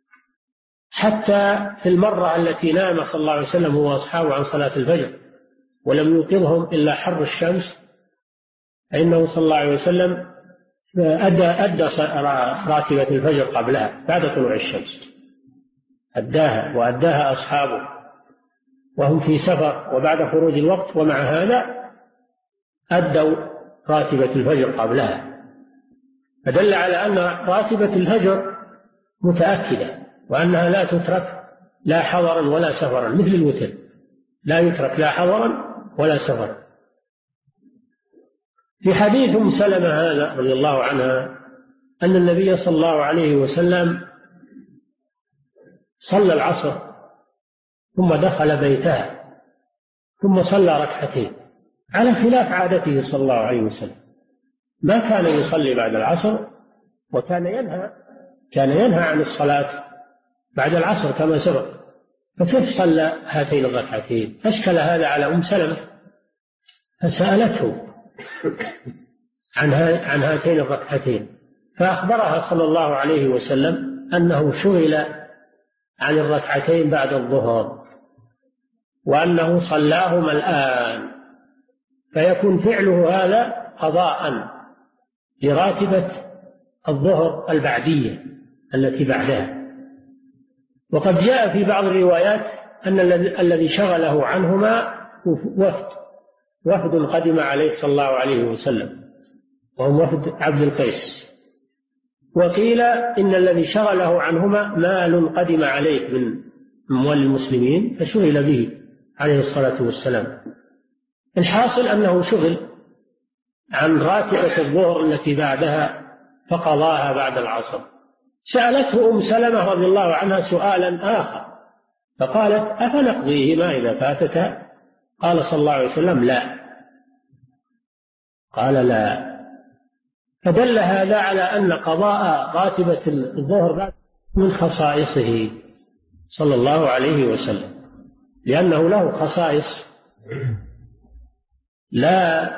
حتى في المرة التي نام صلى الله عليه وسلم هو وأصحابه عن صلاة الفجر ولم يوقظهم إلا حر الشمس، فإنه صلى الله عليه وسلم أدى راتبة الفجر قبلها بعد طلوع الشمس، أداها وأداها أصحابه وهم في سفر وبعد خروج الوقت، ومع هذا أدوا راتبة الفجر قبلها، فدل على أن راتبة الفجر متأكدة، وأنها لا تترك لا حضرا ولا سفرا، مثل الوتر لا يترك لا حضرا ولا سفرا. في حديث أم سلمة هذا رضي الله عنها أن النبي صلى الله عليه وسلم صلى العصر ثم دخل بيتها ثم صلى ركعتين على خلاف عادته صلى الله عليه وسلم، ما كان يصلي بعد العصر، وكان ينهى عن الصلاة بعد العصر كما سبق، فكيف صلى هاتين الركعتين؟ أشكل هذا على أم سلمة فسألته عن هاتين الركعتين، فأخبرها صلى الله عليه وسلم أنه شغل عن الركعتين بعد الظهر وأنه صلاهما الآن، فيكون فعله هذا قضاء لراتبة الظهر البعدية التي بعدها. وقد جاء في بعض الروايات أن الذي شغله عنهما وفد قدم عليه صلى الله عليه وسلم، وهم وفد عبد القيس، وقيل إن الذي شغله عنهما مال قدم عليه من أموال المسلمين فشغل به عليه الصلاة والسلام. الحاصل أنه شغل عن راتبة الظهر التي بعدها فقضاها بعد العصر. سألته أم سلمة رضي الله عنها سؤالا آخر فقالت: أفنقضيهما إذا فاتتا؟ قال صلى الله عليه وسلم: لا. قال: لا. فدل هذا على أن قضاء راتبة الظهر من خصائصه صلى الله عليه وسلم، لأنه له خصائص لا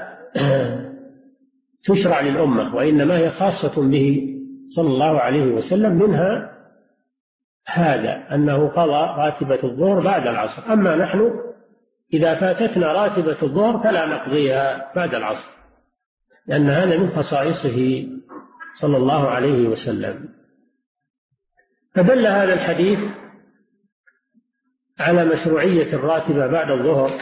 تشرع للأمة، وإنما هي خاصة به صلى الله عليه وسلم، منها هذا أنه قضى راتبة الظهر بعد العصر. أما نحن إذا فاتتنا راتبة الظهر فلا نقضيها بعد العصر، لأن هذا من خصائصه صلى الله عليه وسلم. فدل هذا الحديث على مشروعية الراتبة بعد الظهر،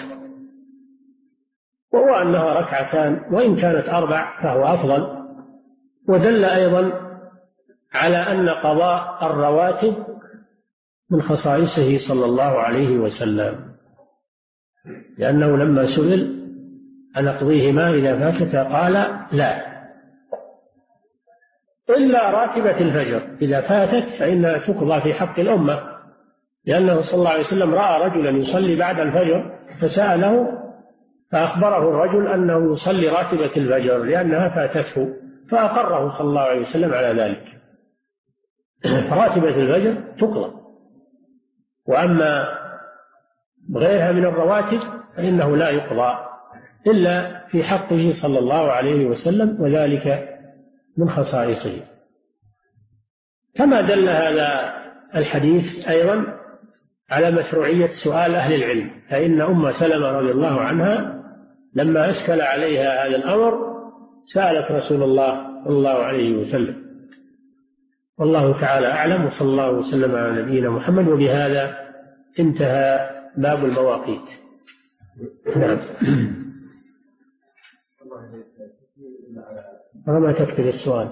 وهو أنها ركعتان، وإن كانت 4 فهو أفضل. ودل أيضا على أن قضاء الرواتب من خصائصه صلى الله عليه وسلم، لأنه لما سئل أنقضيهما إذا فاتتا قال: لا، إلا راتبة الفجر إذا فاتت فإنها تقضى في حق الأمة، لأنه صلى الله عليه وسلم رأى رجلا يصلي بعد الفجر فسأله فأخبره الرجل أنه يصلي راتبة الفجر لأنها فاتته، فأقره صلى الله عليه وسلم على ذلك. راتبة الفجر تقضى، وأما غيرها من الرواتب فإنه لا يقضى إلا في حقه صلى الله عليه وسلم، وذلك من خصائصه. كما دل هذا الحديث أيضا على مشروعية سؤال أهل العلم، فإن أم سلمة رضي الله عنها لما أشكل عليها هذا الأمر سألت رسول الله صلى الله عليه وسلم. والله تعالى أعلم، وصلى الله وسلم على نبينا محمد. وبهذا انتهى باب المواقيت. نعم. ما تكتب السؤال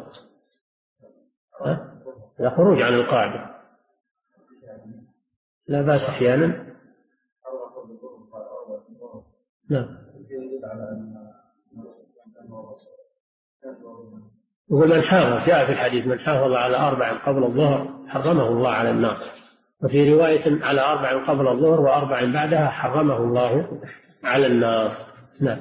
لا خروج عن القاعدة، لا بأس أحيانا. نعم. ومن حافظ، جاء في الحديث: من حافظ على 4 قبل الظهر حرمه الله على النار، وفي رواية: على 4 قبل الظهر و4 بعدها حرمه الله على النار. نعم.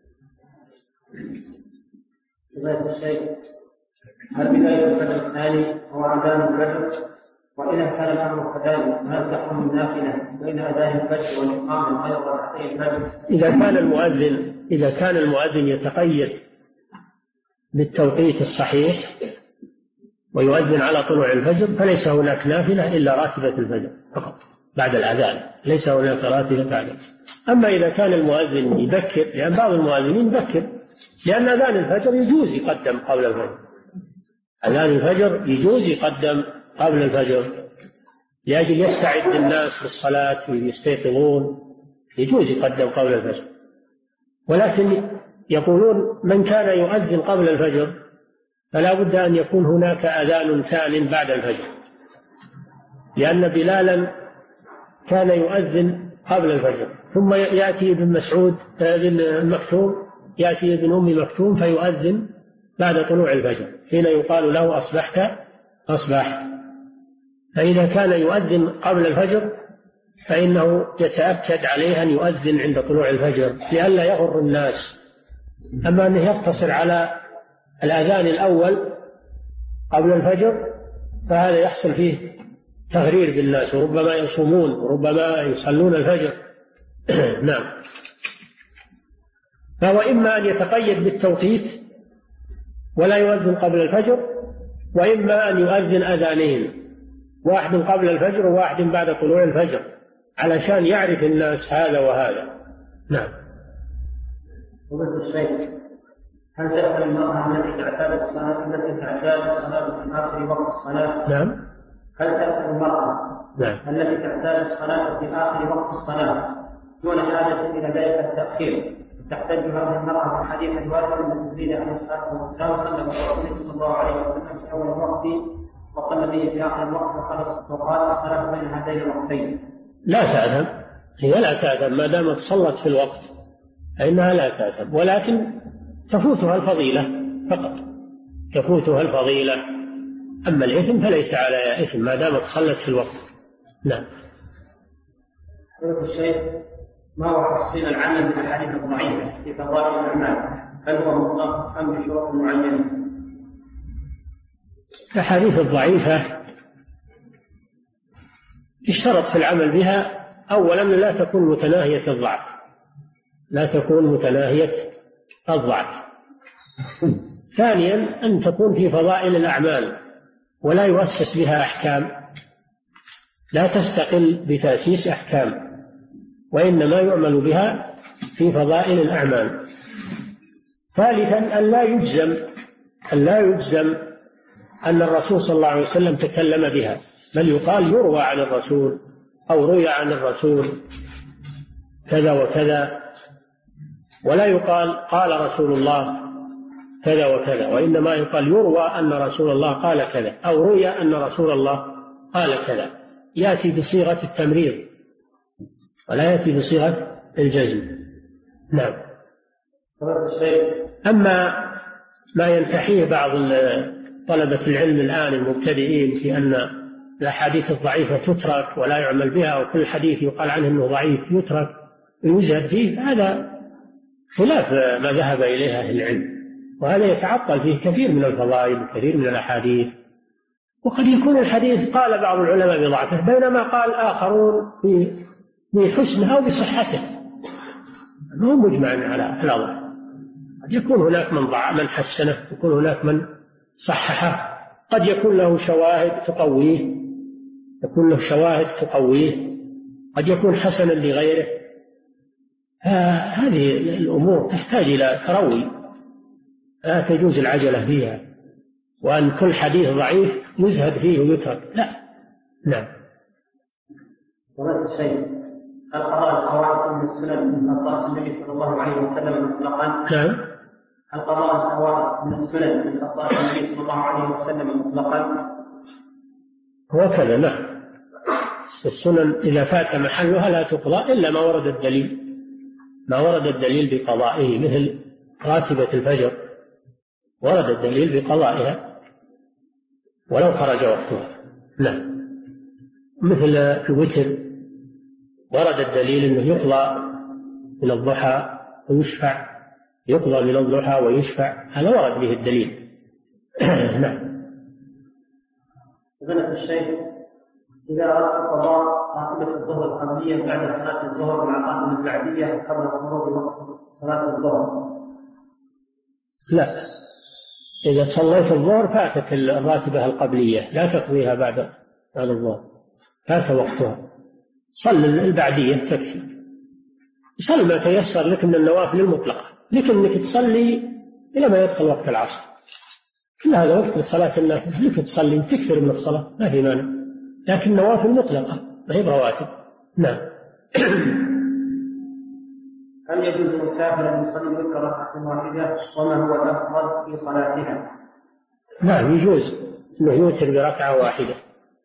هل بداية الفجر الثاني هو أذان الفجر؟ وإذا كان الأمر كذلك هل تحكم النافلة بين أذان الفجر والإقامة غير ركعتي الفجر؟ إذا كان المؤذن يتقيد بالتوقيت الصحيح ويؤذن على طلوع الفجر فليس هناك نافلة إلا راتبة الفجر فقط، بعد الأذان، ليس هناك راتبة بعد. أما إذا كان المؤذن يبكر، لأن بعض المؤذنين يبكر، لأن أذان الفجر يجوز يقدم قبل الفجر، أذان الفجر يجوز يقدم قبل الفجر لأجل يستعد الناس للصلاة ويستيقظون، يجوز يقدم قبل الفجر. ولكن يقولون من كان يؤذن قبل الفجر فلا بد أن يكون هناك أذان ثان بعد الفجر، لأن بلالا كان يؤذن قبل الفجر، ثم يأتي ابن مسعود ابن مكتوم، يأتي ابن أم مكتوم فيؤذن بعد طلوع الفجر، حين يقال له أصبحت. فإذا كان يؤذن قبل الفجر فإنه يتأكد عليه أن يؤذن عند طلوع الفجر لئلا يغر الناس. أما أنه يقتصر على الأذان الأول قبل الفجر فهذا يحصل فيه تغرير بالناس، وربما يصومون وربما يصلون الفجر. نعم. فهو إما أن يتقيد بالتوقيت ولا يؤذن قبل الفجر، وإما أن يؤذن أذانين، واحد قبل الفجر وواحد بعد طلوع الفجر، علشان يعرف الناس هذا وهذا. نعم. وبس الشيء، هل تأخذ المرأة التي تعتاد الصلاة في آخر وقت الصلاة؟ نعم. هل تأخذ المرأة التي تعتاد الصلاة في آخر وقت الصلاة دون حاجة إلى ذلك التأخير؟ تحتاج هذه المرأة في حديث الوالد الذي تريد عليه الصلاة والسلام صلى الله عليه وسلم في أول الوقت وصلى به في آخر الوقت وقال الصلاة بين هذين الوقتين. لا تأثم، هي لا تأثم ما دامت صلت في الوقت فإنها لا تأثم، ولكن تفوتها الفضيلة فقط، تفوتها الفضيلة. أما الإثم فليس على إثم ما دامت صلت في الوقت. نعم. الشيخ، ما هو تفصيل العمل بالأحاديث الضعيفة في فضائل الأعمال؟ هل هو مطلق أم بشروط معينة؟ الأحاديث الضعيفة اشترط في العمل بها أولا لا تكون متناهية الضعف، لا تكون متناهية الضعف. ثانيا أن تكون في فضائل الأعمال ولا يؤسس بها أحكام، لا تستقل بتأسيس أحكام، وإنما يعمل بها في فضائل الأعمال. ثالثا أن لا يجزم أن الرسول صلى الله عليه وسلم تكلم بها، بل يقال يروى عن الرسول أو روي عن الرسول كذا وكذا، ولا يقال قال رسول الله كذا وكذا، وإنما يقال يروى أن رسول الله قال كذا أو روي أن رسول الله قال كذا، يأتي بصيغة التمريض ولا يأتي بصيغة الجزم. نعم. أما ما ينتحيه بعض طلبة العلم الآن المبتدئين في أن الأحاديث الضعيفة تترك ولا يعمل بها، وكل حديث يقال عنه أنه ضعيف يترك ويزهد فيه، هذا خلاف ما ذهب إليه أهل العلم، وهذا يتعطل فيه كثير من الفضائل وكثير من الأحاديث. وقد يكون الحديث قال بعض العلماء بضعفه بينما قال آخرون بحسنه أو بصحته، مو مجمع على ضعف. قد يكون هناك من حسنه، يكون هناك من صححه، قد يكون له شواهد تقويه، قد يكون حسنا لغيره. هذه الأمور تحتاج إلى تروي، لا تجوز العجلة فيها، وأن كل حديث ضعيف يزهد فيه ويترك، لا. نعم. وهذا الشيء هل قضاء الفوائد من السنن من خصائص النبي صلى الله عليه وسلم مطلقا؟ نعم. هل قضاء الفوائد من السنن من خصائص النبي صلى الله عليه وسلم مطلقا؟ هو كذا. نعم. السنن إذا فات محلها لا تقضى إلا ما ورد الدليل بقضائه، مثل راتبة الفجر ورد الدليل بقضائها ولو خرج وقتها. نعم. مثل الوتر ورد الدليل أنه يقضى من الضحى ويشفع، يقضى من الضحى ويشفع، هذا ورد به الدليل. نعم. فضيلة الشيخ، إذا أردت قضاء راتبة الظهر القبلية بعد صلاة الظهر مع راتبة البعدية قبل خروج وقت صلاة الظهر، لا، إذا صليت الظهر فاتت الراتبة القبلية، لا تقضيها بعد الظهر، فات وقتها. صل البعدية تكفي، صل ما تيسر لك من النوافل المطلقة، لكن انك تصلي الى ما يدخل وقت العصر، كل هذا وقت لصلاة النافلة، لك تصلي تكثر من الصلاة ما في مانع، لكن نوافل مطلقة ما هي برواتب. نعم. هل يجوز للمسافر أن يصلي الوتر ركعة واحدة وما هو الأفضل في صلاتها؟ نعم يجوز أنه يوتر بركعة واحدة،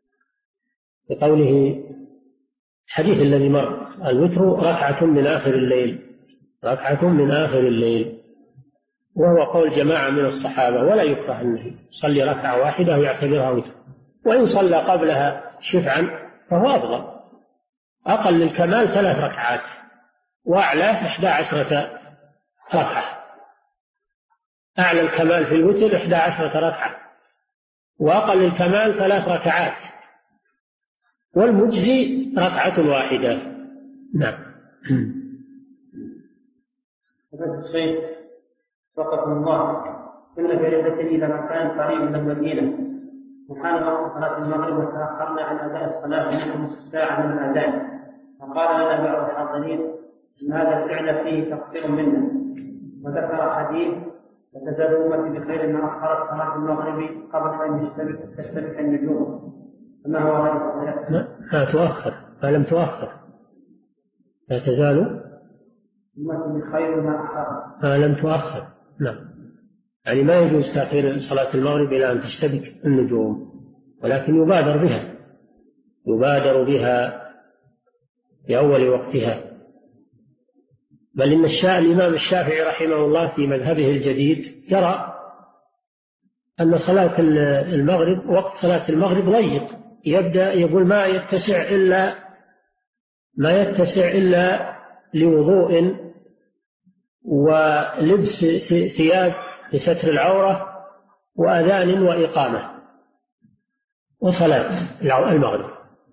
بقوله الحديث الذي مر الوتر ركعة من آخر الليل، ركعة من آخر الليل، وهو قول جماعة من الصحابة، ولا يكره أنه يصلي ركعة واحدة ويعتبرها وتر، وإن صلى قبلها شفعا فهو أفضل. أقل الكمال 3 ركعات وأعلى 11 ركعة، أعلى الكمال في الوتر 11 ركعة، وأقل الكمال 3 ركعات، والمجزي ركعة واحدة. نعم. الشيخ وفقكم الله، كنا في رحلة إلى مكان قريب من المدينة، وكان وقت صلاة المغرب وتأخرنا عن أداء الصلاة منذ نصف ساعة من الأذان، فقال لنا بعض الحاضرين إن هذا الفعل فيه تقصير منا، وذكر حديث لا تزال أمتي بخير ما أخرت صلاة المغرب قبل أن تشتبك النجوم، فما هو هذا؟ لا تؤخر، ما لم تؤخر، لا تزال أمتي بخير ما أخرت ما لم تؤخر. نعم، يعني ما يجوز تأخير صلاة المغرب إلى أن تشتبك النجوم، ولكن يبادر بها في أول وقتها. بل إن الإمام الشافعي رحمه الله في مذهبه الجديد يرى أن صلاة المغرب وقت صلاة المغرب ضيق، يبدأ يقول ما يتسع إلا لوضوء ولبس ثياب لستر العورة وأذان وإقامة وصلاة المغرب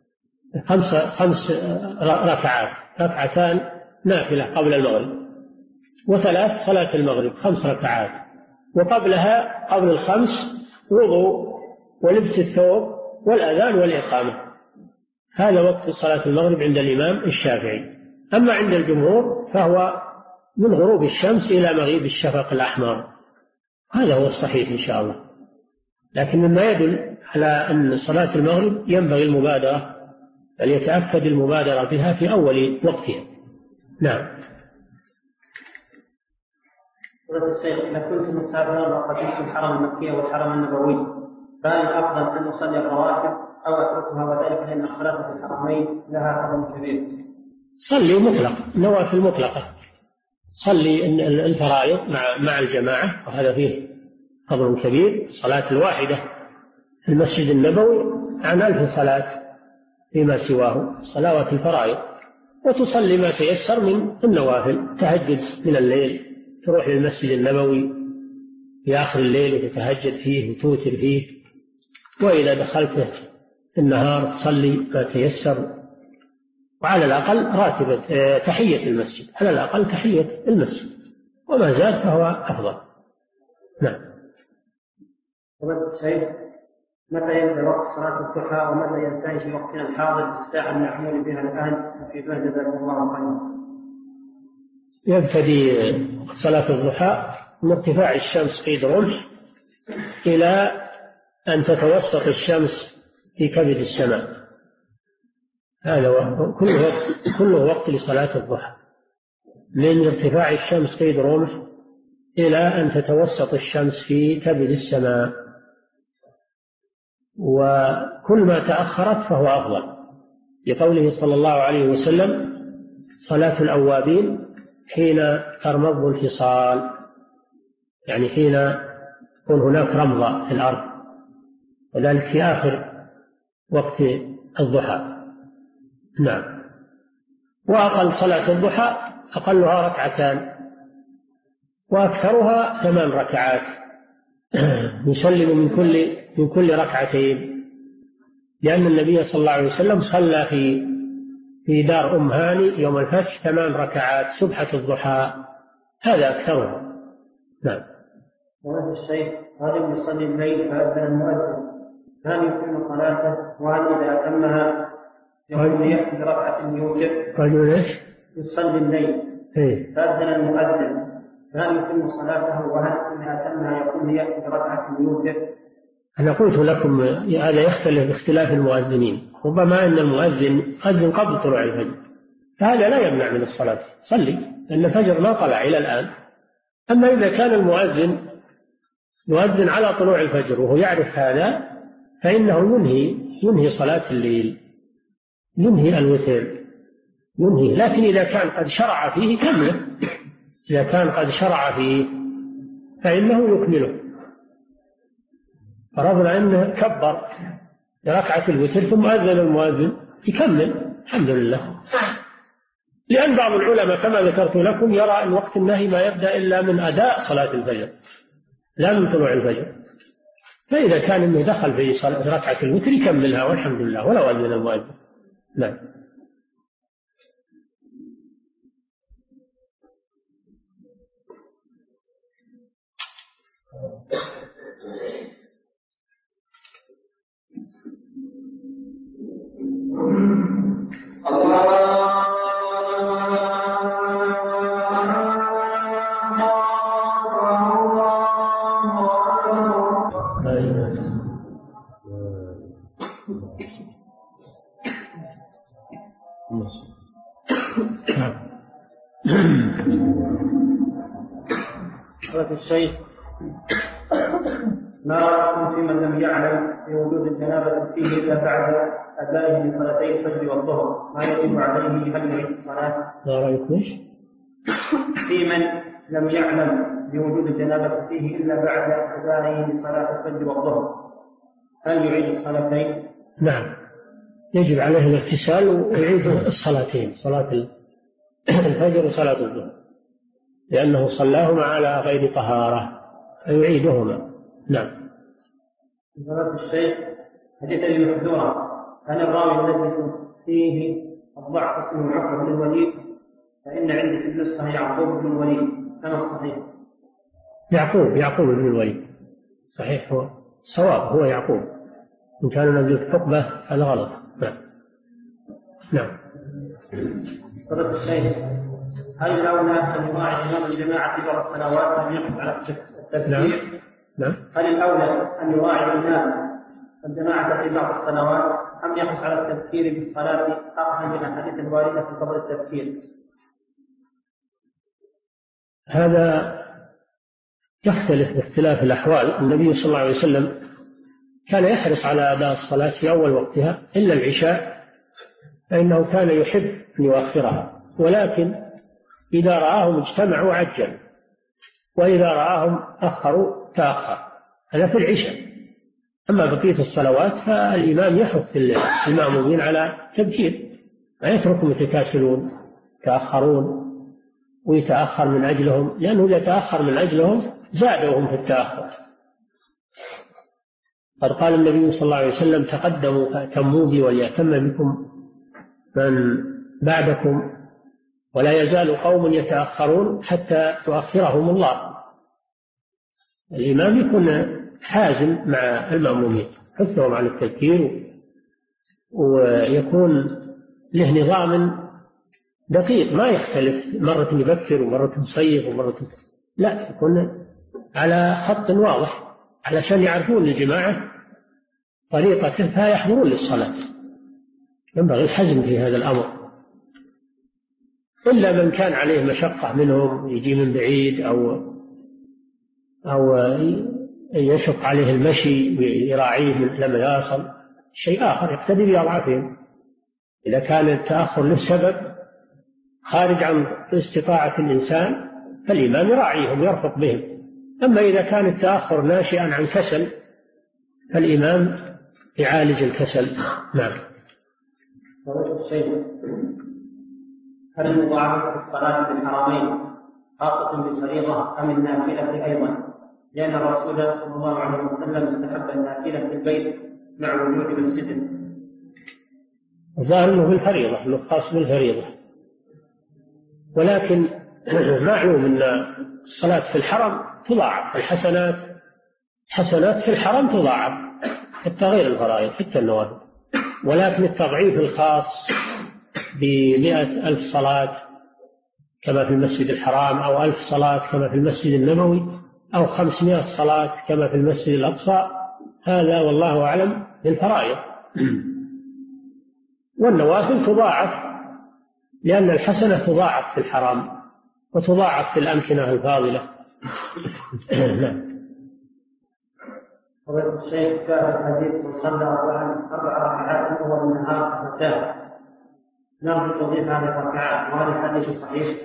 5 ركعات، 2 نافلة قبل المغرب، و3 صلاة المغرب 5 ركعات، وقبلها قبل ال5 وضوء ولبس الثوب والأذان والإقامة. هذا وقت صلاة المغرب عند الإمام الشافعي. أما عند الجمهور فهو من غروب الشمس إلى مغيب الشفق الأحمر، هذا هو الصحيح إن شاء الله. لكن مما يدل على أن صلاة المغرب ينبغي المبادرة، بل يتأكد المبادرة بها في أول وقتها. نعم. الشيخ، إذا كنت مسافرا وقدمت الحرم المكي والحرم النبوي، فهل الأفضل أن أصلي الرواتب أو أتركها، وذلك لأن الصلاة في الحرمين لها فضل كبير؟ صلي مطلق، نوافل مطلقة، صلي الفرائض مع الجماعة، وهذا فيه فضل كبير. الصلاة الواحدة في المسجد النبوي عن 1000 صلاة فيما سواه صلوات الفرائض، وتصلي ما تيسر من النوافل، تهجد من الليل، تروح للمسجد النبوي في آخر الليل وتتهجد فيه وتوتر فيه، وإذا دخلت النهار تصلي ما تيسر، وعلى الأقل راتبة تحية المسجد، على الأقل تحية المسجد، وما زاد فهو أفضل. نعم. الشيخ، متى يبدأ وقت صلاة الضحى ومتى ينتهي في وقتنا الحاضر بالساعة المعمول بها الآن؟ في جزاكم الله خيرا. يبتدي وقت صلاة الضحى من ارتفاع الشمس قيد رمح إلى أن تتوسط الشمس في كبد السماء، هذا كله وقت لصلاة الضحى، من ارتفاع الشمس قيد رمح إلى أن تتوسط الشمس في كبد السماء، وكل ما تأخرت فهو أفضل، لقوله صلى الله عليه وسلم: صلاة الأوابين حين ترمض الفصال، يعني حين يكون هناك رمضة في الأرض، وذلك في آخر وقت الضحى. نعم. وأقل صلاة الضحى أقلها 2 وأكثرها 8 ركعات، يسلم من كل 2، لأن النبي صلى الله عليه وسلم صلى في دار أم هاني يوم الفتح 8 ركعات سبحة الضحى، هذا أكثرها. نعم. وهذا الشيخ رجل يصلي الليل فأذن المؤذن، هل يتم صلاته؟ وهل إذا أتمها يقوم يأتي بركعة يوتر. رجل ايش؟ يصلي الليل. فأذن المؤذن فهل يتم صلاته وهل إن أتمها يقوم يأتي بركعة يوتر؟ أنا قلت لكم هذا يختلف باختلاف المؤذنين، ربما أن المؤذن أذن قبل طلوع الفجر فهذا لا يمنع من الصلاة، صلي لأن الفجر ما طلع إلى الآن. أما إذا كان المؤذن يؤذن على طلوع الفجر وهو يعرف هذا فإنه ينهي صلاة الليل، ينهي الوتر، ينهي. لكن إذا كان قد شرع فيه كمله، إذا كان قد شرع فيه فإنه يكمله. فرضنا أنه كبر بركعة الوتر ثم أذن المؤذن يكمل الحمد لله، لأن بعض العلماء كما ذكرت لكم يرى أن وقت النهي ما يبدأ إلا من أداء صلاة الفجر لا من طلوع الفجر، فإذا كان أنه دخل في ركعة الوتر يكملها والحمد لله ولو أذن المؤذن. نعم. الشيخ ما رأيكم في من لم يعلم بوجود الجنابة فيه إلا بعد أدائه لصلاتي الفجر والظهر ما يجب عليه هل يعيد الصلاة؟ ما رأيكم في من لم يعلم بوجود الجنابة فيه إلا بعد أدائه لصلاة الفجر والظهر هل يعيد الصلاتين؟ نعم يجب عليه الاغتسال ويعيد الصلاتين، صلاة الفجر وصلاة الظهر، لأنه صلاهما على غير طهارة فيعيدهما. نعم. فضيلة الشيخ حديث المحذورة هل الراوي الذي فيه الضعف اسمه عقبة بن الوليد فإن عندي في النسخة يعقوب بن الوليد كما الصحيح؟ يعقوب بن الوليد صحيح، هو الصواب هو يعقوب، إن كان نجد عقبة هذا غلط. نعم. فضيلة الشيخ هل الأولى أن يراعي إمام الجماعة في بعض الصلوات أم يقف على التفكير؟ نعم. هل الأولى أن يراعي الإمام الجماعة في بعض الصلوات أم يقف على التفكير بالصلاة أخذا من الحديث الواردة في فضل التفكير؟ هذا يختلف باختلاف الأحوال. النبي صلى الله عليه وسلم كان يحرص على أداء الصلاة في أول وقتها إلا العشاء فإنه كان يحب أن يؤخرها، ولكن إذا رآهم اجتمعوا عجل وإذا رآهم أخروا تأخر، هذا في العشاء. أما بقية الصلوات فالإمام يحث المأمومين على تبكير، لا يتركهم يتكاسلون يتأخرون ويتأخر من أجلهم، لأنه إذا تأخر من أجلهم زادوهم في التأخر. قد قال النبي صلى الله عليه وسلم تقدموا فأتموا بي وليأتم بكم من بعدكم ولا يزال قوم يتأخرون حتى تؤخرهم الله. الإمام يكون حازم مع المأمومين حثهم على التذكير ويكون له نظام دقيق ما يختلف مرة يبكر ومرة يصيف ومرة لا، يكون على خط واضح علشان يعرفون الجماعة طريقته فيحضرون للصلاة. ينبغي الحزم في هذا الأمر، إلا من كان عليه مشقة منهم يجي من بعيد أو يشق عليه المشي يراعيه لما يصل، شيء آخر يقتدي بأضعافهم. إذا كان التأخر له سبب خارج عن استطاعة الإنسان فالإمام يراعيهم يرفق بهم. أما إذا كان التأخر ناشئا عن كسل فالإمام يعالج الكسل. نعم. هل المضاعفة في الصلاة في الحرمين خاصة بالفريضة أم النافلة أيضا؟ لأن الرسول صلى الله عليه وسلم استحب النافلة في البيت مع وجود مسجد. الظاهر أنه بالفريضة، أنه خاص بالفريضة، ولكن معلوم أن الصلاة في الحرم تضاعف، الحسنات في الحرم تضاعف حتى غير الفرائض حتى النوافل. ولكن التضعيف الخاص ب100,000 صلاة كما في المسجد الحرام، أو 1000 صلاة كما في المسجد النبوي، أو 500 صلاة كما في المسجد الأقصى، هذا والله أعلم بالفرائض. والنوافل تضاعف، لأن الحسنة تضاعف في الحرام وتضاعف في الأمكنة الفاضلة. فضيلة الشيخ، كان الحديث من صلى 4 ركعات أول النهار ركعتان، نرجو توضيح هذه الركعات، وهذا الحديث صحيح؟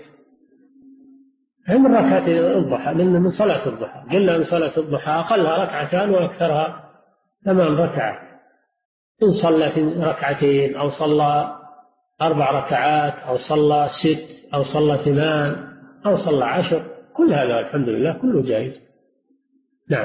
من ركعة الضحى، لأن من صلاة الضحى قلنا أن صلاة الضحى أقلها ركعتان وأكثرها 8 ركعات. إن صلى في ركعتين أو صلى 4 ركعات أو صلى 6 أو صلى 8 أو صلى 10، كل هذا الحمد لله كله جائز. نعم.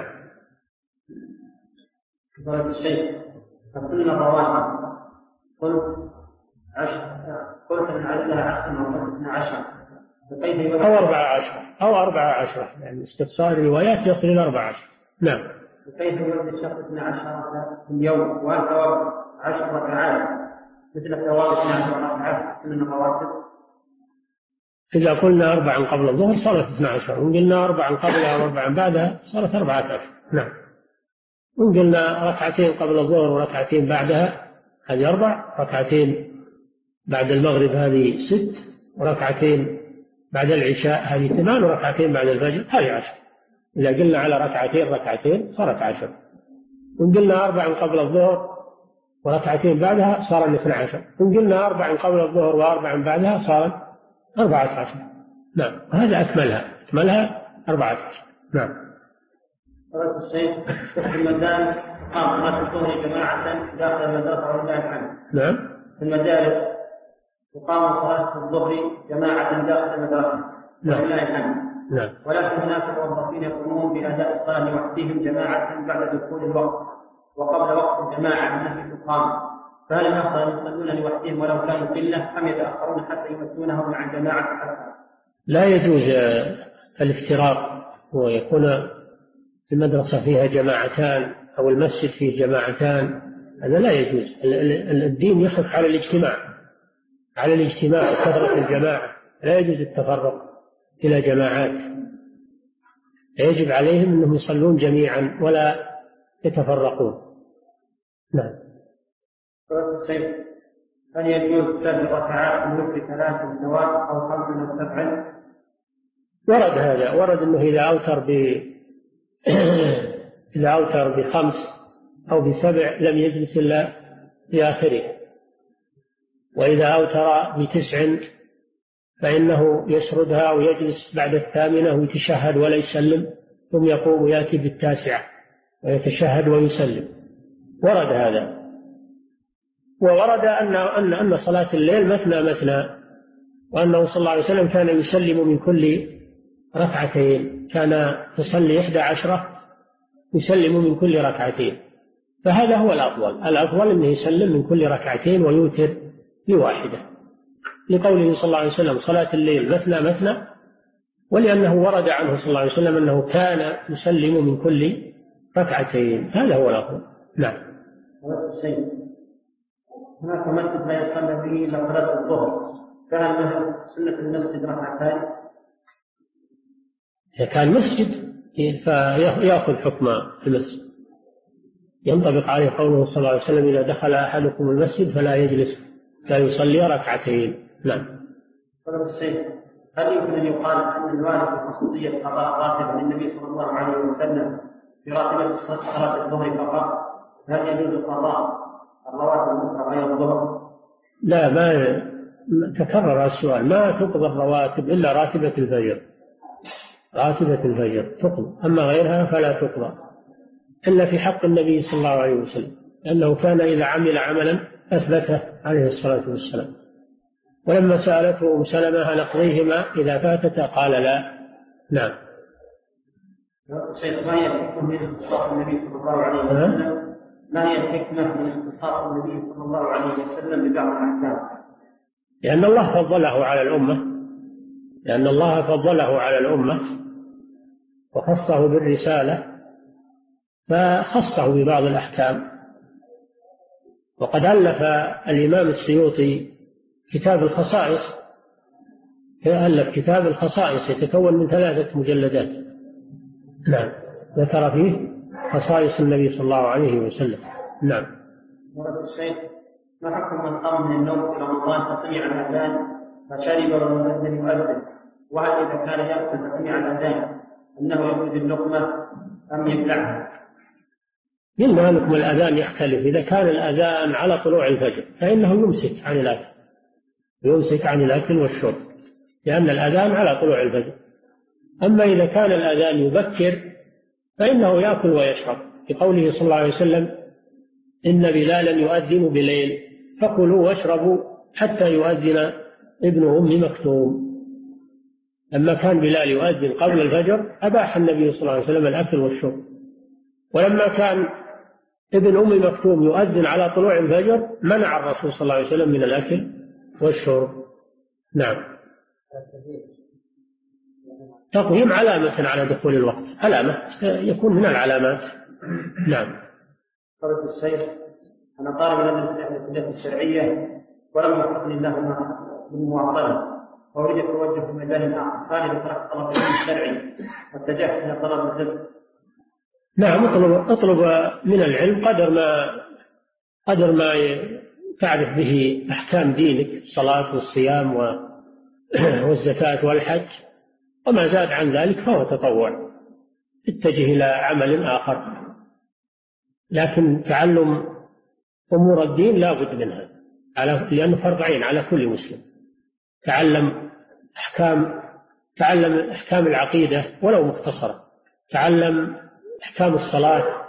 فضيلة الشيخ، السنة رواتب قلت 10، قلت أن عددها 10 وقلت 12، أو 14 أو 14، يعني استقصاء الروايات يصل إلى 14. نعم. وكيف يرد الشخص 12 في اليوم وهل ثواب 10 ركعات مثل ثواب 12 ركعات السنن الرواتب؟ إذا قلنا 4 قبل الظهر صارت 12، وإن قلنا 4 قبلها و4 بعدها صارت 14. نعم. وإن قلنا ركعتين قبل الظهر وركعتين بعدها هذه 4، ركعتين بعد المغرب هذه 6، وركعتين بعد العشاء هذه 8، وركعتين بعد الفجر هذه 10. إذا قلنا على ركعتين صارت 10. وإن قلنا 4 قبل الظهر وركعتين بعدها صار 12. وإن قلنا 4 قبل الظهر و4 بعدها صار 14. نعم. هذا أكملها 14. نعم. فضيلة الشيخ، في المدارس تقام صلاة الظهر جماعة داخل المدرسة ولله الحمد. نعم. في المدارس تقام صلاة الظهر جماعة داخل المدرسة ولله الحمد. نعم. ولكن هناك موظفين يقومون بأداء الصلاة لوحدهم جماعة بعد دخول الوقت وقبل وقت الجماعة التي تقام، فهل الأفضل أن يصلون لوحدهم ولو كانوا قلة أم يتأخرون حتى يمثلونهم مع الجماعة حتى؟ لا يجوز الافتراق ويكون المدرسة فيها جماعتان أو المسجد فيه جماعتان، هذا لا يجوز. الدين يحث على الاجتماع وكثرة الجماعة، لا يجوز التفرق إلى جماعات، يجب عليهم أنهم يصلون جميعا ولا يتفرقون. نعم. هل يجوز 7 ركعات من 3 سواء أو 5 أو 7؟ ورد هذا، ورد أنه إذا أوتر ب5 أو ب7 لم يجلس إلا في آخره، وإذا أوتر ب9 فإنه يسردها ويجلس بعد 8 ويتشهد ولا يسلم، ثم يقوم ويأتي ب9 ويتشهد ويسلم. ورد هذا. وورد أن صلاة الليل مثنى، وأنه صلى الله عليه وسلم كان يسلم من كل ركعتين، كان يصلي 11 يسلم من كل ركعتين، فهذا هو الأفضل أنه يسلم من كل ركعتين ويوتر لواحدة، لقوله صلى الله عليه وسلم صلاة الليل مثنى، ولأنه ورد عنه صلى الله عليه وسلم أنه كان يسلم من كل ركعتين، هذا هو الأفضل. نعم. هناك مسجد لا يصلى به إلا صلاة الظهر، فهل له سنة المسجد ركعتان؟ إذا كان مسجد فيأخذ حكم المسجد، ينطبق عليه قوله صلى الله عليه وسلم إذا دخل أحدكم المسجد فلا يجلس، لا يصلي ركعتين. نعم. هل يمكن أن يقال أن الوارد بخصوصية قضاء راتبة للنبي صلى الله عليه وسلم في راتبة صلاة الظهر فقط؟ هل يجوز قضاء الرواتب الأخرى غير الظهر؟ لا، ما تكرر السؤال، ما تقضى الرواتب إلا راتبة الفجر، راتبة الفجر تقضى، أما غيرها فلا تقضى إلا في حق النبي صلى الله عليه وسلم، لأنه كان إذا عمل عملا أثبته عليه الصلاة والسلام. ولما سألته سلمة هل نقضيهما إذا فاتتا قال لا. نعم. شيخ، ما هي الحكمة من اختصاص النبي صلى الله عليه وسلم؟ ما هي الحكمة من اختصاص النبي صلى الله عليه وسلم ببعض الأحكام؟ لأن الله فضله على الأمة، وخصه بالرسالة، فخصه ببعض الأحكام وقد ألف الإمام السيوطي كتاب الخصائص، ألف كتاب الخصائص يتكون من 3 مجلدات. نعم، ذكر فيه خصائص النبي صلى الله عليه وسلم. نعم. ورد الشيخ: ما حكم من قام من النوم في رمضان فسمع الأذان فشرب والمؤذن يؤذن، وهل إذا كان يأكل فسمع الأذان أنه يخرج اللقمة أم يبلعها؟ قلنا لكم الأذان يختلف. إذا كان الأذان على طلوع الفجر فإنه يمسك عن الأكل والشرب، لأن الأذان على طلوع الفجر. أما إذا كان الأذان يبكر فإنه يأكل ويشرب، لقوله صلى الله عليه وسلم: إن بلالا يؤذن بليل فكلوا واشربوا حتى يؤذن ابن أم مكتوم. لما كان بلال يؤذن قبل الفجر أباح النبي صلى الله عليه وسلم الأكل والشرب، ولما كان ابن أم مكتوم يؤذن على طلوع الفجر منع الرسول صلى الله عليه وسلم من الأكل والشرب. نعم. تقويم علامة على دخول الوقت، علامة يكون من العلامات. نعم. قالت الشيخ: أنا طالب أدرس الكلية الشرعية ولم يوفقني الله بالمواصلة، وأريد التوجه في مجال آخر، هل إذا تركت طلب العلم الشرعي واتجهت إلى طلب الرزق؟ نعم، اطلب من العلم قدر ما تعرف به أحكام دينك، الصلاة والصيام والزكاة والحج، وما زاد عن ذلك فهو تطوع. اتجه إلى عمل آخر، لكن تعلم أمور الدين لا بد منها، لأنه فرض عين على كل مسلم. تعلم أحكام العقيدة ولو مختصرة، تعلم أحكام الصلاة